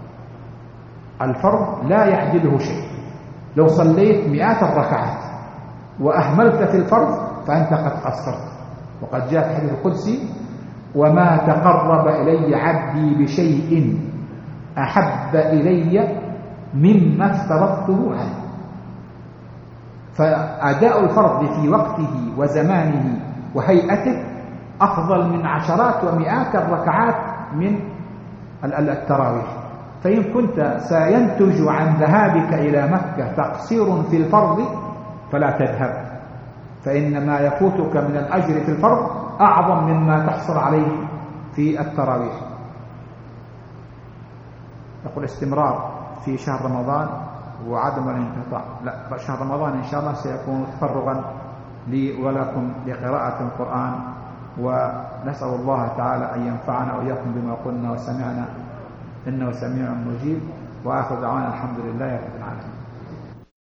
الفرض لا يعدله شيء، لو صليت مئات الركعات وأهملت في الفرض فأنت قد قصرت. وقد جاء في الحديث القدسي وما تقرب إلي عبدي بشيء أحب إلي مما افترضته عليه. فأداء الفرض في وقته وزمانه وهيئته أفضل من عشرات ومئات الركعات من التراويح. فإن كنت سينتج عن ذهابك إلى مكة تقصير في الفرض فلا تذهب، فإن ما يفوتك من الأجر في الفرض أعظم مما تحصل عليه في التراويح. يقول استمرار في شهر رمضان وعدم الانقطاع. لا، شهر رمضان إن شاء الله سيكون تفرغا لي ولكم لقراءة القرآن، ونسأل الله تعالى أن ينفعنا وإياكم بما قلنا وسمعنا إنه سميع مجيب. وآخر دعوانا الحمد لله رب العالمين.